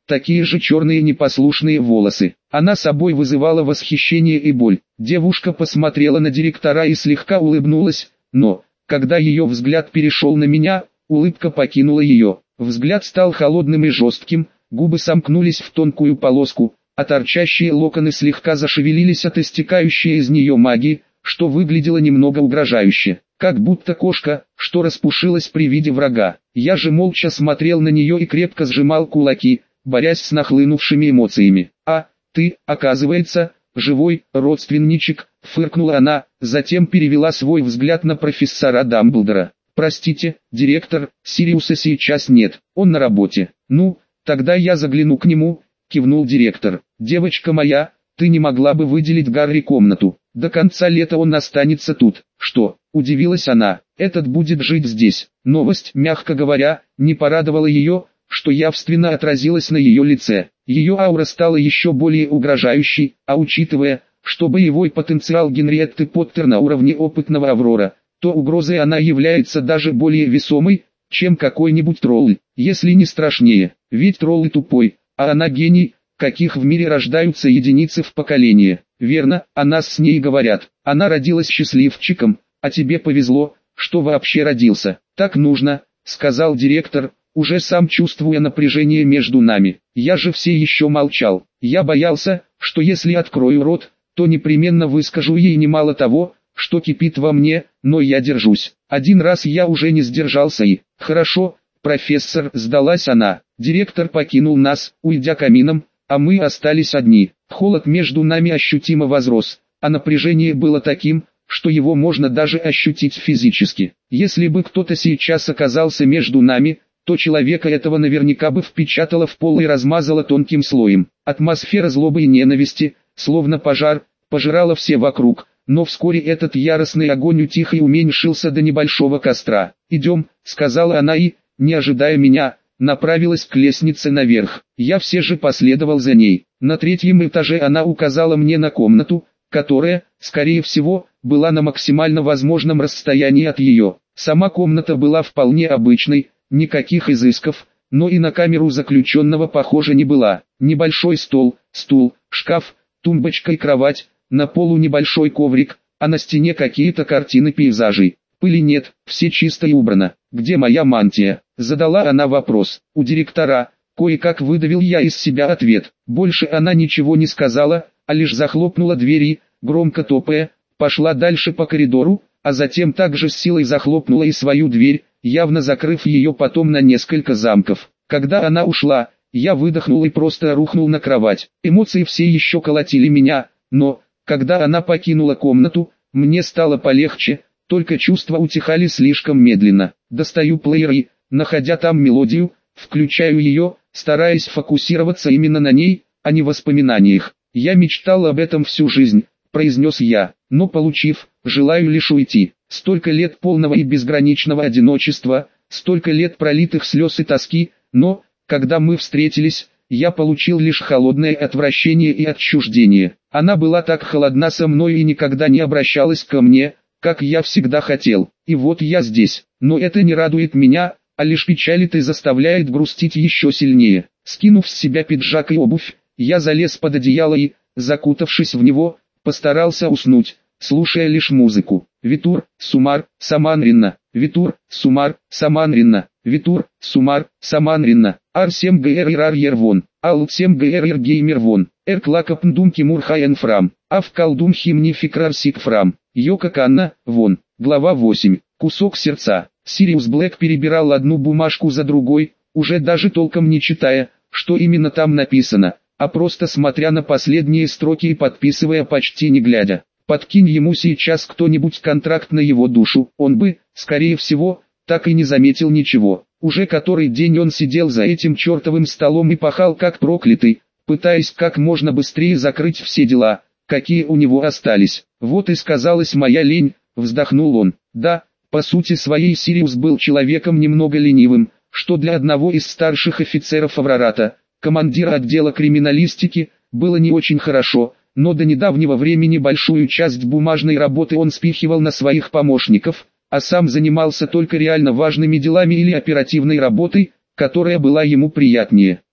A: такие же черные непослушные волосы. Она собой вызывала восхищение и боль. Девушка посмотрела на директора и слегка улыбнулась, но, когда ее взгляд перешел на меня, улыбка покинула ее. Взгляд стал холодным и жестким, губы сомкнулись в тонкую полоску, а торчащие локоны слегка зашевелились от истекающей из нее магии, что выглядело немного угрожающе, как будто кошка, что распушилась при виде врага. Я же молча смотрел на нее и крепко сжимал кулаки, борясь с нахлынувшими эмоциями. «А, ты, оказывается, живой, родственничек», — фыркнула она, затем перевела свой взгляд на профессора Дамблдора. «Простите, директор, Сириуса сейчас нет, он на работе». «Ну, тогда я загляну к нему», — кивнул директор. «Девочка моя, ты не могла бы выделить Гарри комнату? До конца лета он останется тут». «Что?» — удивилась она. «Этот будет жить здесь». Новость, мягко говоря, не порадовала ее, что явственно отразилось на ее лице. Ее аура стала еще более угрожающей, а учитывая, что боевой потенциал Генриетты Поттер на уровне опытного Аврора, то угрозой она является даже более весомой, чем какой-нибудь тролль, если не страшнее. Ведь тролль тупой, а она гений, каких в мире рождаются единицы в поколении. Верно, о нас с ней говорят. Она родилась счастливчиком, а тебе повезло, что вообще родился. Так нужно, сказал директор, уже сам чувствуя напряжение между нами. Я же все еще молчал. Я боялся, что если открою рот, то непременно выскажу ей немало того, что кипит во мне, но я держусь. Один раз я уже не сдержался и... Хорошо, профессор, сдалась она. Директор покинул нас, уйдя камином, а мы остались одни. Холод между нами ощутимо возрос, а напряжение было таким, что его можно даже ощутить физически. Если бы кто-то сейчас оказался между нами, то человека этого наверняка бы впечатало в пол и размазало тонким слоем. Атмосфера злобы и ненависти, словно пожар, пожирала все вокруг, но вскоре этот яростный огонь утих и уменьшился до небольшого костра. «Идем», — сказала она и, не ожидая меня, направилась к лестнице наверх. Я все же последовал за ней. На третьем этаже она указала мне на комнату, которая, скорее всего, была на максимально возможном расстоянии от ее. Сама комната была вполне обычной, никаких изысков, но и на камеру заключенного похоже не была. Небольшой стол, стул, шкаф, тумбочка и кровать, на полу небольшой коврик, а на стене какие-то картины пейзажей. Пыли нет, все чисто и убрано. «Где моя мантия?» — задала она вопрос. У директора, кое-как выдавил я из себя ответ. Больше она ничего не сказала, а лишь захлопнула двери, громко топая, пошла дальше по коридору, а затем также с силой захлопнула и свою дверь, явно закрыв ее потом на несколько замков. Когда она ушла, я выдохнул и просто рухнул на кровать. Эмоции все еще колотили меня, но, когда она покинула комнату, мне стало полегче, только чувства утихали слишком медленно. Достаю плеер и, находя там мелодию, включаю ее, стараясь фокусироваться именно на ней, а не воспоминаниях. «Я мечтал об этом всю жизнь», — произнес я, но получив, желаю лишь уйти. Столько лет полного и безграничного одиночества, столько лет пролитых слез и тоски, но, когда мы встретились, я получил лишь холодное отвращение и отчуждение. Она была так холодна со мной и никогда не обращалась ко мне, как я всегда хотел. И вот я здесь. Но это не радует меня, а лишь печалит и заставляет грустить еще сильнее. Скинув с себя пиджак и обувь, я залез под одеяло и, закутавшись в него, постарался уснуть, слушая лишь музыку. Витур, Сумар, Саманринна, Витур, Сумар, Саманринна, Витур, Сумар, Саманринна, Арсем ГРР Ервон, Алцем ГРР Геймер Вон, Эрклакапндум Кимур Хаен Фрам, Авкалдум Химни Фикрар Сик Фрам, Йока Канна, Вон. Глава восемь. Кусок сердца. Сириус Блэк перебирал одну бумажку за другой, уже даже толком не читая, что именно там написано, а просто смотря на последние строки и подписывая почти не глядя. Подкинь ему сейчас кто-нибудь контракт на его душу, он бы, скорее всего, так и не заметил ничего. Уже который день он сидел за этим чертовым столом и пахал как проклятый, пытаясь как можно быстрее закрыть все дела, какие у него остались. Вот и сказалась моя лень, вздохнул он. Да, по сути своей Сириус был человеком немного ленивым, что для одного из старших офицеров Аврората, командира отдела криминалистики, было не очень хорошо, но до недавнего времени большую часть бумажной работы он спихивал на своих помощников, а сам занимался только реально важными делами или оперативной работой, которая была ему приятнее.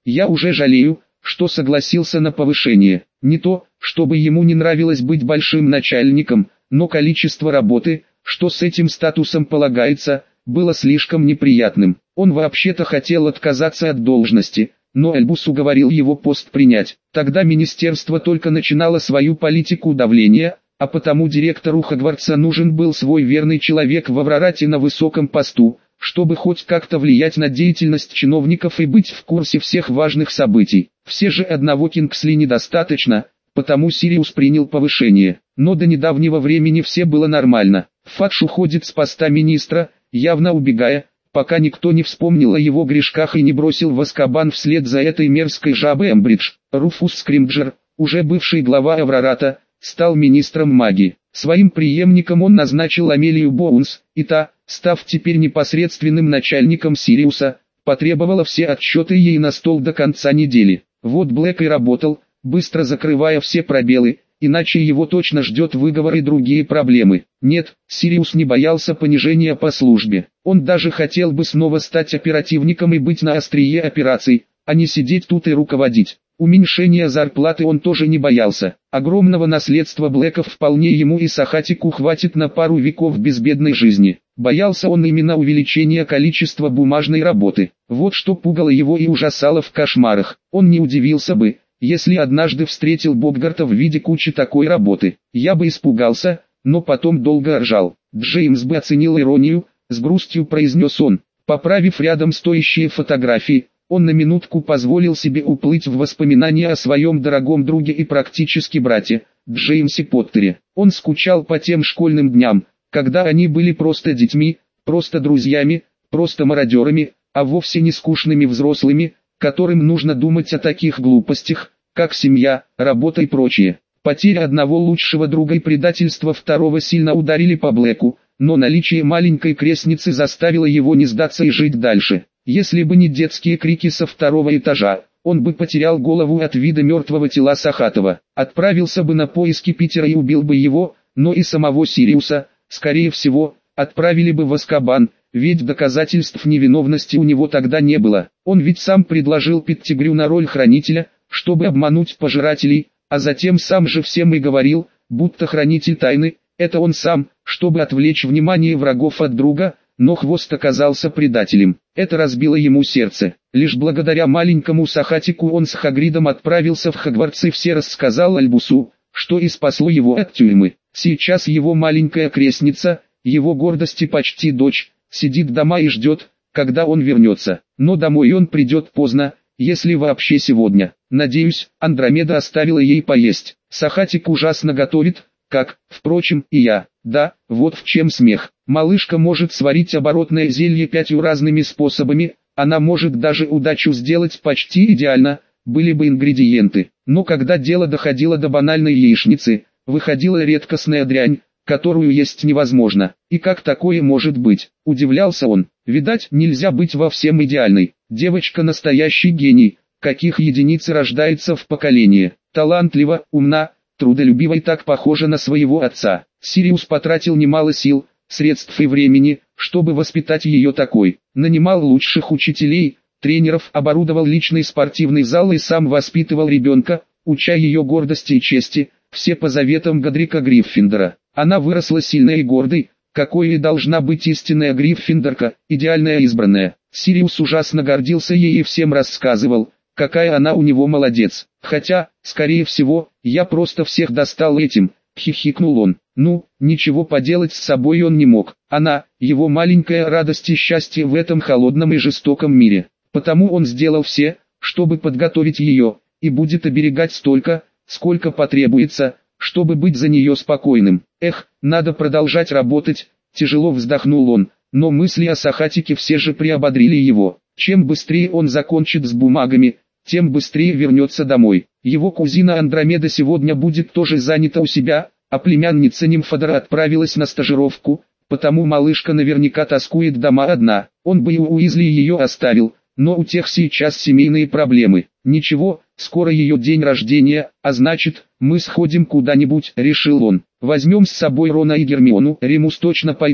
A: Я уже жалею, что согласился на повышение. Не то, чтобы ему не нравилось быть большим начальником, но количество работы, что с этим статусом полагается, было слишком неприятным. Он вообще-то хотел отказаться от должности, но Альбус уговорил его пост принять. Тогда министерство только начинало свою политику давления, а потому директору Хогвартса нужен был свой верный человек в Аврорате на высоком посту, чтобы хоть как-то влиять на деятельность чиновников и быть в курсе всех важных событий. Все же одного Кингсли недостаточно, потому Сириус принял повышение. Но до недавнего времени все было нормально. Фадж уходит с поста министра, явно убегая, пока никто не вспомнил о его грешках и не бросил в Азкабан вслед за этой мерзкой жабой Эмбридж. Руфус Скримджер, уже бывший глава Аврората, стал министром магии. Своим преемником он назначил Амелию Боунс, и та, став теперь непосредственным начальником Сириуса, потребовала все отчеты ей на стол до конца недели. Вот Блэк и работал, быстро закрывая все пробелы, иначе его точно ждет выговор и другие проблемы. Нет, Сириус не боялся понижения по службе. Он даже хотел бы снова стать оперативником и быть на острие операций, а не сидеть тут и руководить. Уменьшения зарплаты он тоже не боялся. Огромного наследства Блэков вполне ему и Сахатику хватит на пару веков безбедной жизни. Боялся он именно увеличения количества бумажной работы. Вот что пугало его и ужасало в кошмарах. Он не удивился бы, если однажды встретил Боггарта в виде кучи такой работы. Я бы испугался, но потом долго ржал. Джеймс бы оценил иронию, с грустью произнес он. Поправив рядом стоящие фотографии, он на минутку позволил себе уплыть в воспоминания о своем дорогом друге и практически брате, Джеймсе Поттере. Он скучал по тем школьным дням, когда они были просто детьми, просто друзьями, просто мародерами, а вовсе не скучными взрослыми, которым нужно думать о таких глупостях, как семья, работа и прочее. Потеря одного лучшего друга и предательство второго сильно ударили по Блэку, но наличие маленькой крестницы заставило его не сдаться и жить дальше. Если бы не детские крики со второго этажа, он бы потерял голову от вида мертвого тела Сахатова. Отправился бы на поиски Питера и убил бы его, но и самого Сириуса, скорее всего, отправили бы в Азкабан, ведь доказательств невиновности у него тогда не было. Он ведь сам предложил Петтигрю на роль хранителя, чтобы обмануть пожирателей, а затем сам же всем и говорил, будто хранитель тайны, это он сам, чтобы отвлечь внимание врагов от друга, но хвост оказался предателем. Это разбило ему сердце. Лишь благодаря маленькому Сахатику он с Хагридом отправился в Хогвартс и все рассказал Альбусу, что и спасло его от тюрьмы. Сейчас его маленькая крестница, его гордость и почти дочь, сидит дома и ждет, когда он вернется. Но домой он придет поздно, если вообще сегодня. Надеюсь, Андромеда оставила ей поесть. Сахатик ужасно готовит, как, впрочем, и я. Да, вот в чем смех. Малышка может сварить оборотное зелье пятью разными способами, она может даже удачу сделать почти идеально, были бы ингредиенты. Но когда дело доходило до банальной яичницы, выходила редкостная дрянь, которую есть невозможно. И как такое может быть? Удивлялся он. Видать, нельзя быть во всем идеальной. Девочка настоящий гений, каких единицы рождается в поколении. Талантлива, умна, трудолюбива и так похожа на своего отца. Сириус потратил немало сил, средств и времени, чтобы воспитать ее такой. Нанимал лучших учителей, тренеров, оборудовал личный спортивный зал и сам воспитывал ребенка, уча ее гордости и чести, все по заветам Годрика Гриффиндора. Она выросла сильной и гордой, какой и должна быть истинная Гриффиндорка, идеальная избранная. Сириус ужасно гордился ей и всем рассказывал, какая она у него молодец. Хотя, скорее всего, я просто всех достал этим, хихикнул он. Ну, ничего поделать с собой он не мог. Она, его маленькая радость и счастье в этом холодном и жестоком мире. Потому он сделал все, чтобы подготовить ее, и будет оберегать столько, сколько потребуется, чтобы быть за нее спокойным. Эх, надо продолжать работать, тяжело вздохнул он, но мысли о Сахатике все же приободрили его. Чем быстрее он закончит с бумагами, тем быстрее вернется домой. Его кузина Андромеда сегодня будет тоже занята у себя, а племянница Нимфодора отправилась на стажировку, потому малышка наверняка тоскует дома одна. Он бы и у Уизли ее оставил, но у тех сейчас семейные проблемы. Ничего, скоро ее день рождения, а значит, мы сходим куда-нибудь, решил он. Возьмем с собой Рона и Гермиону, Ремус точно пойдет,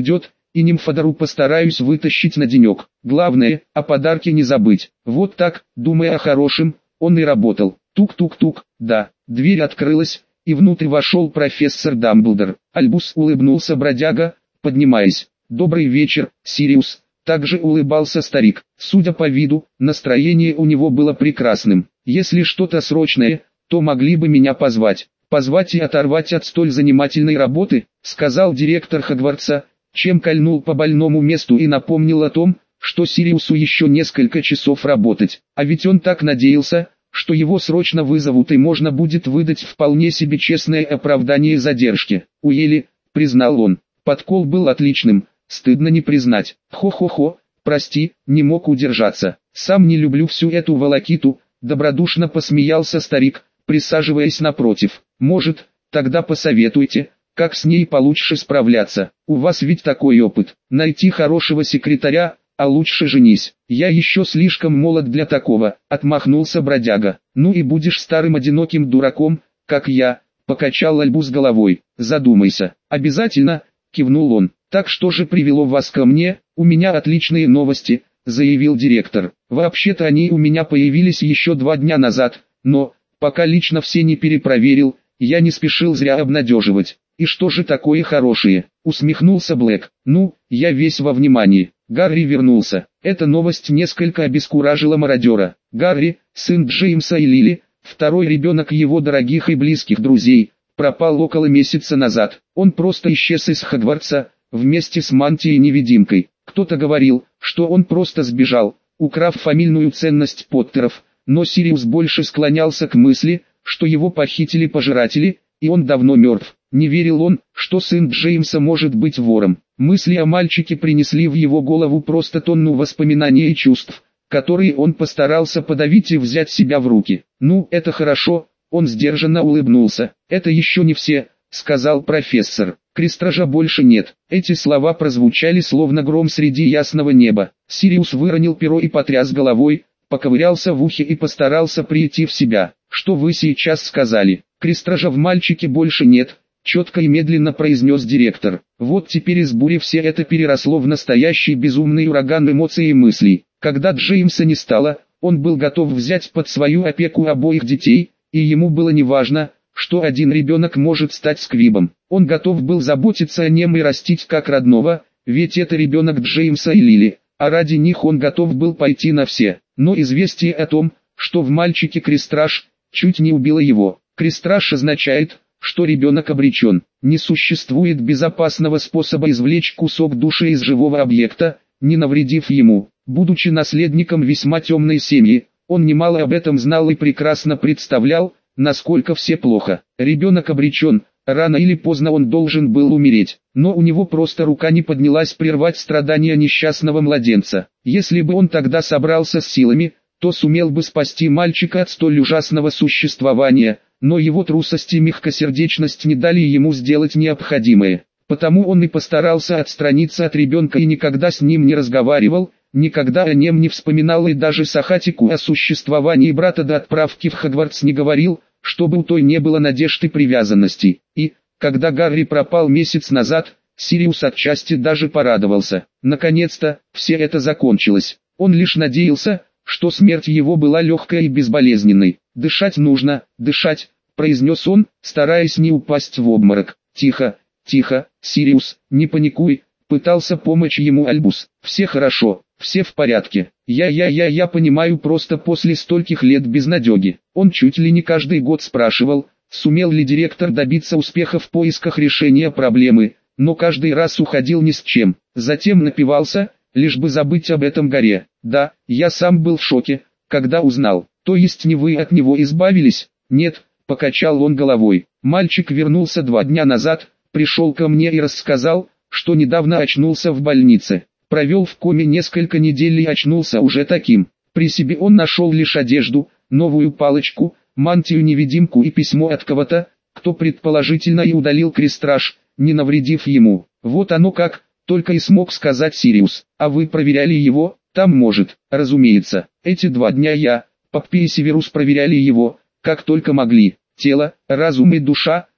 A: и Нимфодору постараюсь вытащить на денек. Главное, о подарке не забыть. Вот так, думая о хорошем, он и работал. Тук-тук-тук, да, дверь открылась, и внутрь вошел профессор Дамблдор. Альбус улыбнулся бродяга, поднимаясь. «Добрый вечер, Сириус», также улыбался старик. Судя по виду, настроение у него было прекрасным. «Если что-то срочное, то могли бы меня позвать». «Позвать и оторвать от столь занимательной работы», сказал директор Хогвартса, чем кольнул по больному месту и напомнил о том, что Сириусу еще несколько часов работать. А ведь он так надеялся, что его срочно вызовут и можно будет выдать вполне себе честное оправдание задержки. «Уели», признал он, подкол был отличным, стыдно не признать. «Хо-хо-хо, прости, не мог удержаться. Сам не люблю всю эту волокиту», добродушно посмеялся старик, присаживаясь напротив. «Может, тогда посоветуйте, как с ней получше справляться. У вас ведь такой опыт. Найти хорошего секретаря, а лучше женись». «Я еще слишком молод для такого», отмахнулся бродяга. «Ну и будешь старым одиноким дураком, как я», покачал Альбус головой. «Задумайся». «Обязательно», кивнул он. «Так что же привело вас ко мне?» «У меня отличные новости», заявил директор. «Вообще-то они у меня появились еще два дня назад, но, пока лично все не перепроверил, я не спешил зря обнадеживать». «И что же такое хорошее?» усмехнулся Блэк. «Ну, я весь во внимании». Гарри вернулся. Эта новость несколько обескуражила мародера. Гарри, сын Джеймса и Лили, второй ребенок его дорогих и близких друзей, пропал около месяца назад. Он просто исчез из Хогвартса, вместе с мантией-невидимкой. Кто-то говорил, что он просто сбежал, украв фамильную ценность Поттеров, но Сириус больше склонялся к мысли, что его похитили пожиратели, и он давно мертв. Не верил он, что сын Джеймса может быть вором. Мысли о мальчике принесли в его голову просто тонну воспоминаний и чувств, которые он постарался подавить и взять себя в руки. «Ну, это хорошо», он сдержанно улыбнулся. «Это еще не все», сказал профессор. «Крестража больше нет». Эти слова прозвучали словно гром среди ясного неба. Сириус выронил перо и потряс головой, поковырялся в ухе и постарался прийти в себя. «Что вы сейчас сказали?» «Крестража в мальчике больше нет», четко и медленно произнес директор. Вот теперь из бури все это переросло в настоящий безумный ураган эмоций и мыслей. Когда Джеймса не стало, он был готов взять под свою опеку обоих детей, и ему было неважно, что один ребенок может стать сквибом. Он готов был заботиться о нем и растить как родного, ведь это ребенок Джеймса и Лили, а ради них он готов был пойти на все. Но известие о том, что в мальчике крестраж, чуть не убило его. Крестраж означает, что ребенок обречен. Не существует безопасного способа извлечь кусок души из живого объекта, не навредив ему. Будучи наследником весьма темной семьи, он немало об этом знал и прекрасно представлял, насколько все плохо. Ребенок обречен, рано или поздно он должен был умереть, но у него просто рука не поднялась прервать страдания несчастного младенца. Если бы он тогда собрался с силами, то сумел бы спасти мальчика от столь ужасного существования, но его трусость и мягкосердечность не дали ему сделать необходимое. Потому он и постарался отстраниться от ребенка и никогда с ним не разговаривал, никогда о нем не вспоминал и даже Сахатику о существовании брата до отправки в Хогвартс не говорил, чтобы у той не было надежд и привязанности. И, когда Гарри пропал месяц назад, Сириус отчасти даже порадовался. Наконец-то, все это закончилось. Он лишь надеялся, что смерть его была легкой и безболезненной. «Дышать нужно, дышать», — произнес он, стараясь не упасть в обморок. «Тихо, тихо, Сириус, не паникуй», — пытался помочь ему Альбус. «Все хорошо, все в порядке. Я-я-я-я понимаю, просто после стольких лет безнадеги». Он чуть ли не каждый год спрашивал, сумел ли директор добиться успеха в поисках решения проблемы, но каждый раз уходил ни с чем. Затем напивался, лишь бы забыть об этом горе. «Да, я сам был в шоке, когда узнал». «То есть не вы от него избавились?» «Нет», — покачал он головой. «Мальчик вернулся два дня назад, пришел ко мне и рассказал, что недавно очнулся в больнице. Провел в коме несколько недель и очнулся уже таким. При себе он нашел лишь одежду, новую палочку, мантию-невидимку и письмо от кого-то, кто предположительно и удалил крестраж, не навредив ему. Вот оно как», только и смог сказать Сириус. «А вы проверяли его?» «Там может, разумеется. Эти два дня я, Поппи и Северус проверяли его, как только могли. Тело, разум и душа,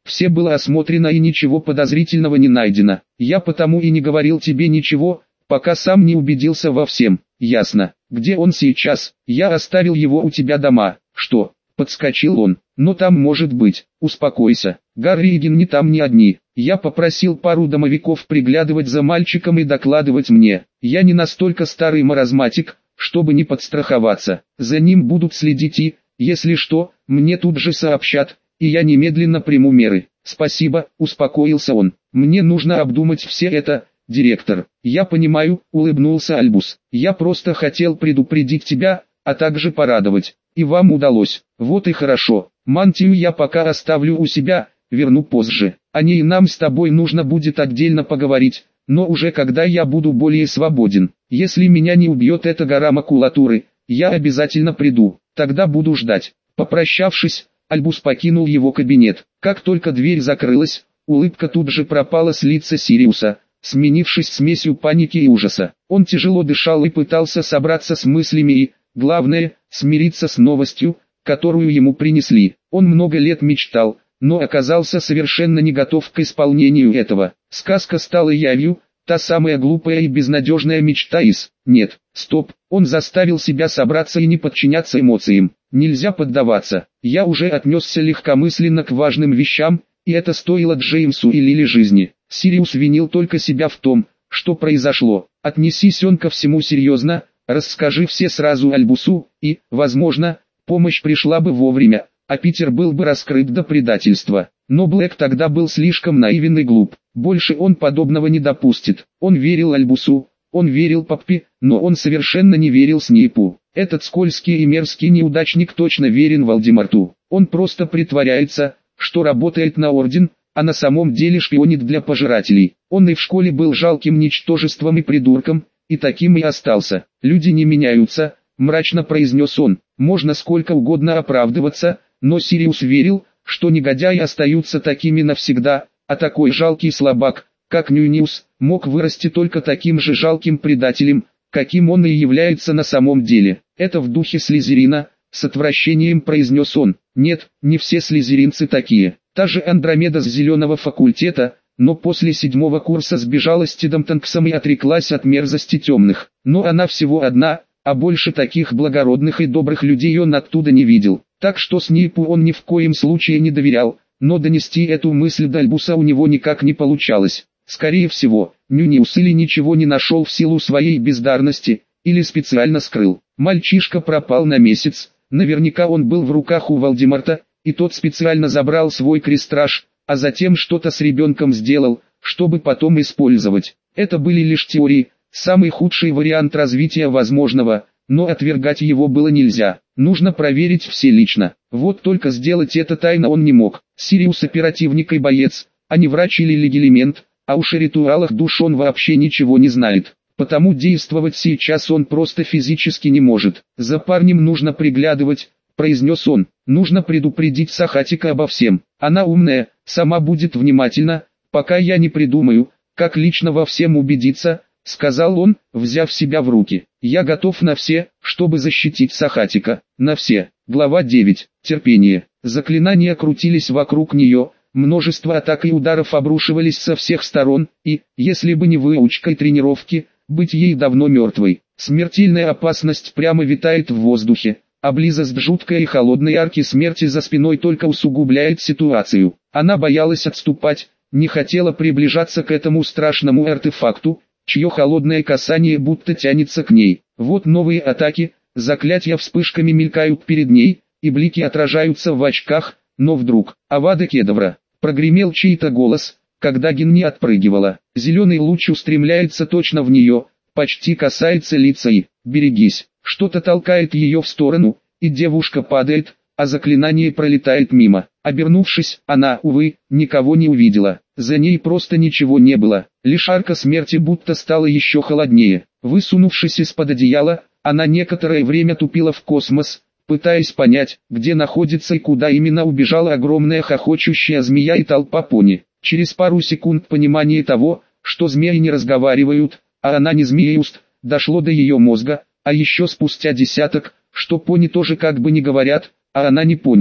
A: все было осмотрено и ничего подозрительного не найдено. Я потому и не говорил тебе ничего, пока сам не убедился во всем. Ясно. Где он сейчас? Я оставил его у тебя дома. Что? Подскочил он. Но там может быть. Успокойся. Гарри и Гин не там не одни. Я попросил пару домовиков приглядывать за мальчиком и докладывать мне. Я не настолько старый маразматик, чтобы не подстраховаться. За ним будут следить и, если что, мне тут же сообщат, и я немедленно приму меры. Спасибо, успокоился он. Мне нужно обдумать все это, директор. Я понимаю, улыбнулся Альбус. Я просто хотел предупредить тебя, а также порадовать. И вам удалось. Вот и хорошо. Мантию я пока оставлю у себя, верну позже. О ней нам с тобой нужно будет отдельно поговорить, но уже когда я буду более свободен. Если меня не убьет эта гора макулатуры, я обязательно приду. Тогда буду ждать. Попрощавшись, Альбус покинул его кабинет. Как только дверь закрылась, улыбка тут же пропала с лица Сириуса, сменившись смесью паники и ужаса. Он тяжело дышал и пытался собраться с мыслями и, главное, смириться с новостью, которую ему принесли. Он много лет мечтал, но оказался совершенно не готов к исполнению этого. Сказка стала явью, та самая глупая и безнадежная мечта из «нет, стоп». Он заставил себя собраться и не подчиняться эмоциям. Нельзя поддаваться. Я уже отнесся легкомысленно к важным вещам, и это стоило Джеймсу и Лили жизни. Сириус винил только себя в том, что произошло. Отнесись он ко всему серьезно, расскажи все сразу Альбусу, и, возможно, помощь пришла бы вовремя, а Питер был бы раскрыт до предательства. Но Блэк тогда был слишком наивен и глуп. Больше он подобного не допустит. Он верил Альбусу, он верил Паппи, но он совершенно не верил Снейпу. Этот скользкий и мерзкий неудачник точно верен Волдеморту. Он просто притворяется, что работает на Орден, а на самом деле шпионит для пожирателей. Он и в школе был жалким ничтожеством и придурком, и таким и остался. Люди не меняются, мрачно произнес он. Можно сколько угодно оправдываться, но Сириус верил, что негодяи остаются такими навсегда, а такой жалкий слабак, как Нюниус, мог вырасти только таким же жалким предателем, каким он и является на самом деле. Это в духе Слизерина, с отвращением произнес он. Нет, не все слизеринцы такие. Та же Андромеда с зеленого факультета, но после седьмого курса сбежала с Тедом Тонксом и отреклась от мерзости темных. Но она всего одна, а больше таких благородных и добрых людей он оттуда не видел. Так что Снейпу он ни в коем случае не доверял, но донести эту мысль до Альбуса у него никак не получалось. Скорее всего, Нюниус или ничего не нашел в силу своей бездарности, или специально скрыл. Мальчишка пропал на месяц, наверняка он был в руках у Волдеморта, и тот специально забрал свой крестраж, а затем что-то с ребенком сделал, чтобы потом использовать. Это были лишь теории, самый худший вариант развития возможного, но отвергать его было нельзя. Нужно проверить все лично. Вот только сделать это тайно он не мог. Сириус оперативник и боец, а не врач или легилимент, а уж о ритуалах душ он вообще ничего не знает. Потому действовать сейчас он просто физически не может. За парнем нужно приглядывать, произнес он. Нужно предупредить Сахатика обо всем. Она умная, сама будет внимательна, пока я не придумаю, как лично во всем убедиться, сказал он, взяв себя в руки. Я готов на все, чтобы защитить Сахатика. На все. Глава девять. Терпение. Заклинания крутились вокруг нее. Множество атак и ударов обрушивались со всех сторон, и, если бы не выучка и тренировки, быть ей давно мертвой. Смертельная опасность прямо витает в воздухе, а близость жуткой и холодной арки смерти за спиной только усугубляет ситуацию. Она боялась отступать, не хотела приближаться к этому страшному артефакту, чье холодное касание будто тянется к ней. Вот новые атаки, заклятия вспышками мелькают перед ней, и блики отражаются в очках, но вдруг, Авада Кедавра, прогремел чей-то голос, когда Гин не отпрыгивала. Зеленый луч устремляется точно в нее, почти касается лица и, берегись, что-то толкает ее в сторону, и девушка падает, а заклинание пролетает мимо. Обернувшись, она, увы, никого не увидела. За ней просто ничего не было, лишь арка смерти будто стала еще холоднее. Высунувшись из-под одеяла, она некоторое время тупила в космос, пытаясь понять, где находится и куда именно убежала огромная хохочущая змея и толпа пони. Через пару секунд понимание того, что змеи не разговаривают, а она не змееуст, дошло до ее мозга, а еще спустя десяток, что пони тоже как бы не говорят, а она не пониуст.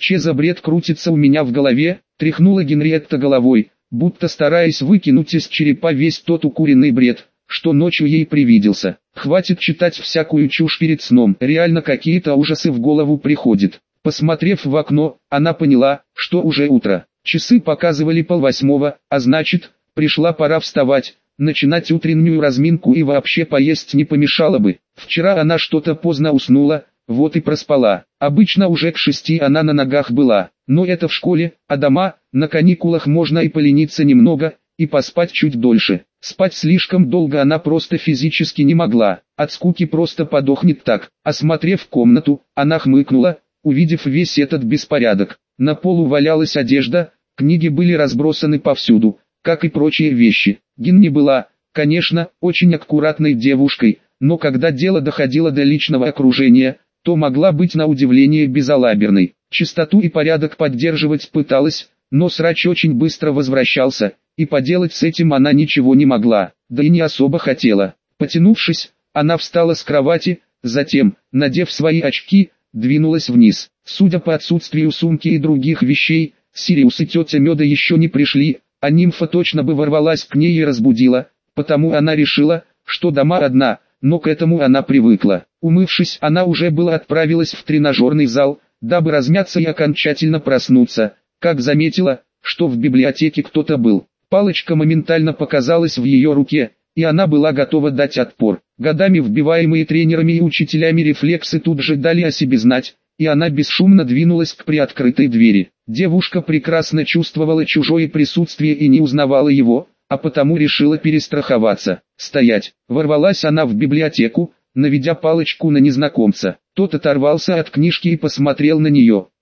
A: Че за бред крутится у меня в голове, тряхнула Генриетта головой, будто стараясь выкинуть из черепа весь тот укуренный бред, что ночью ей привиделся. Хватит читать всякую чушь перед сном, реально какие-то ужасы в голову приходят. Посмотрев в окно, она поняла, что уже утро. Часы показывали полвосьмого, а значит, пришла пора вставать, начинать утреннюю разминку и вообще поесть не помешало бы. Вчера она что-то поздно уснула, вот и проспала. Обычно уже к шести она на ногах была, но это в школе, а дома, на каникулах можно и полениться немного, и поспать чуть дольше. Спать слишком долго она просто физически не могла, от скуки просто подохнет так. Осмотрев комнату, она хмыкнула, увидев весь этот беспорядок. На полу валялась одежда, книги были разбросаны повсюду, как и прочие вещи. Гин не была, конечно, очень аккуратной девушкой, но когда дело доходило до личного окружения, то могла быть на удивление безалаберной. Чистоту и порядок поддерживать пыталась, но срач очень быстро возвращался, и поделать с этим она ничего не могла, да и не особо хотела. Потянувшись, она встала с кровати, затем, надев свои очки, двинулась вниз. Судя по отсутствию сумки и других вещей, Сириус и тетя Меда еще не пришли, а нимфа точно бы ворвалась к ней и разбудила, потому она решила, что дома одна, но к этому она привыкла. Умывшись, она уже было отправилась в тренажерный зал, дабы размяться и окончательно проснуться, как заметила, что в библиотеке кто-то был. Палочка моментально показалась в ее руке, и она была готова дать отпор. Годами вбиваемые тренерами и учителями рефлексы тут же дали о себе знать, и она бесшумно двинулась к приоткрытой двери. Девушка прекрасно чувствовала чужое присутствие и не узнавала его, а потому решила перестраховаться. Стоять. Ворвалась она в библиотеку, наведя палочку на незнакомца. Тот оторвался от книжки и посмотрел на нее.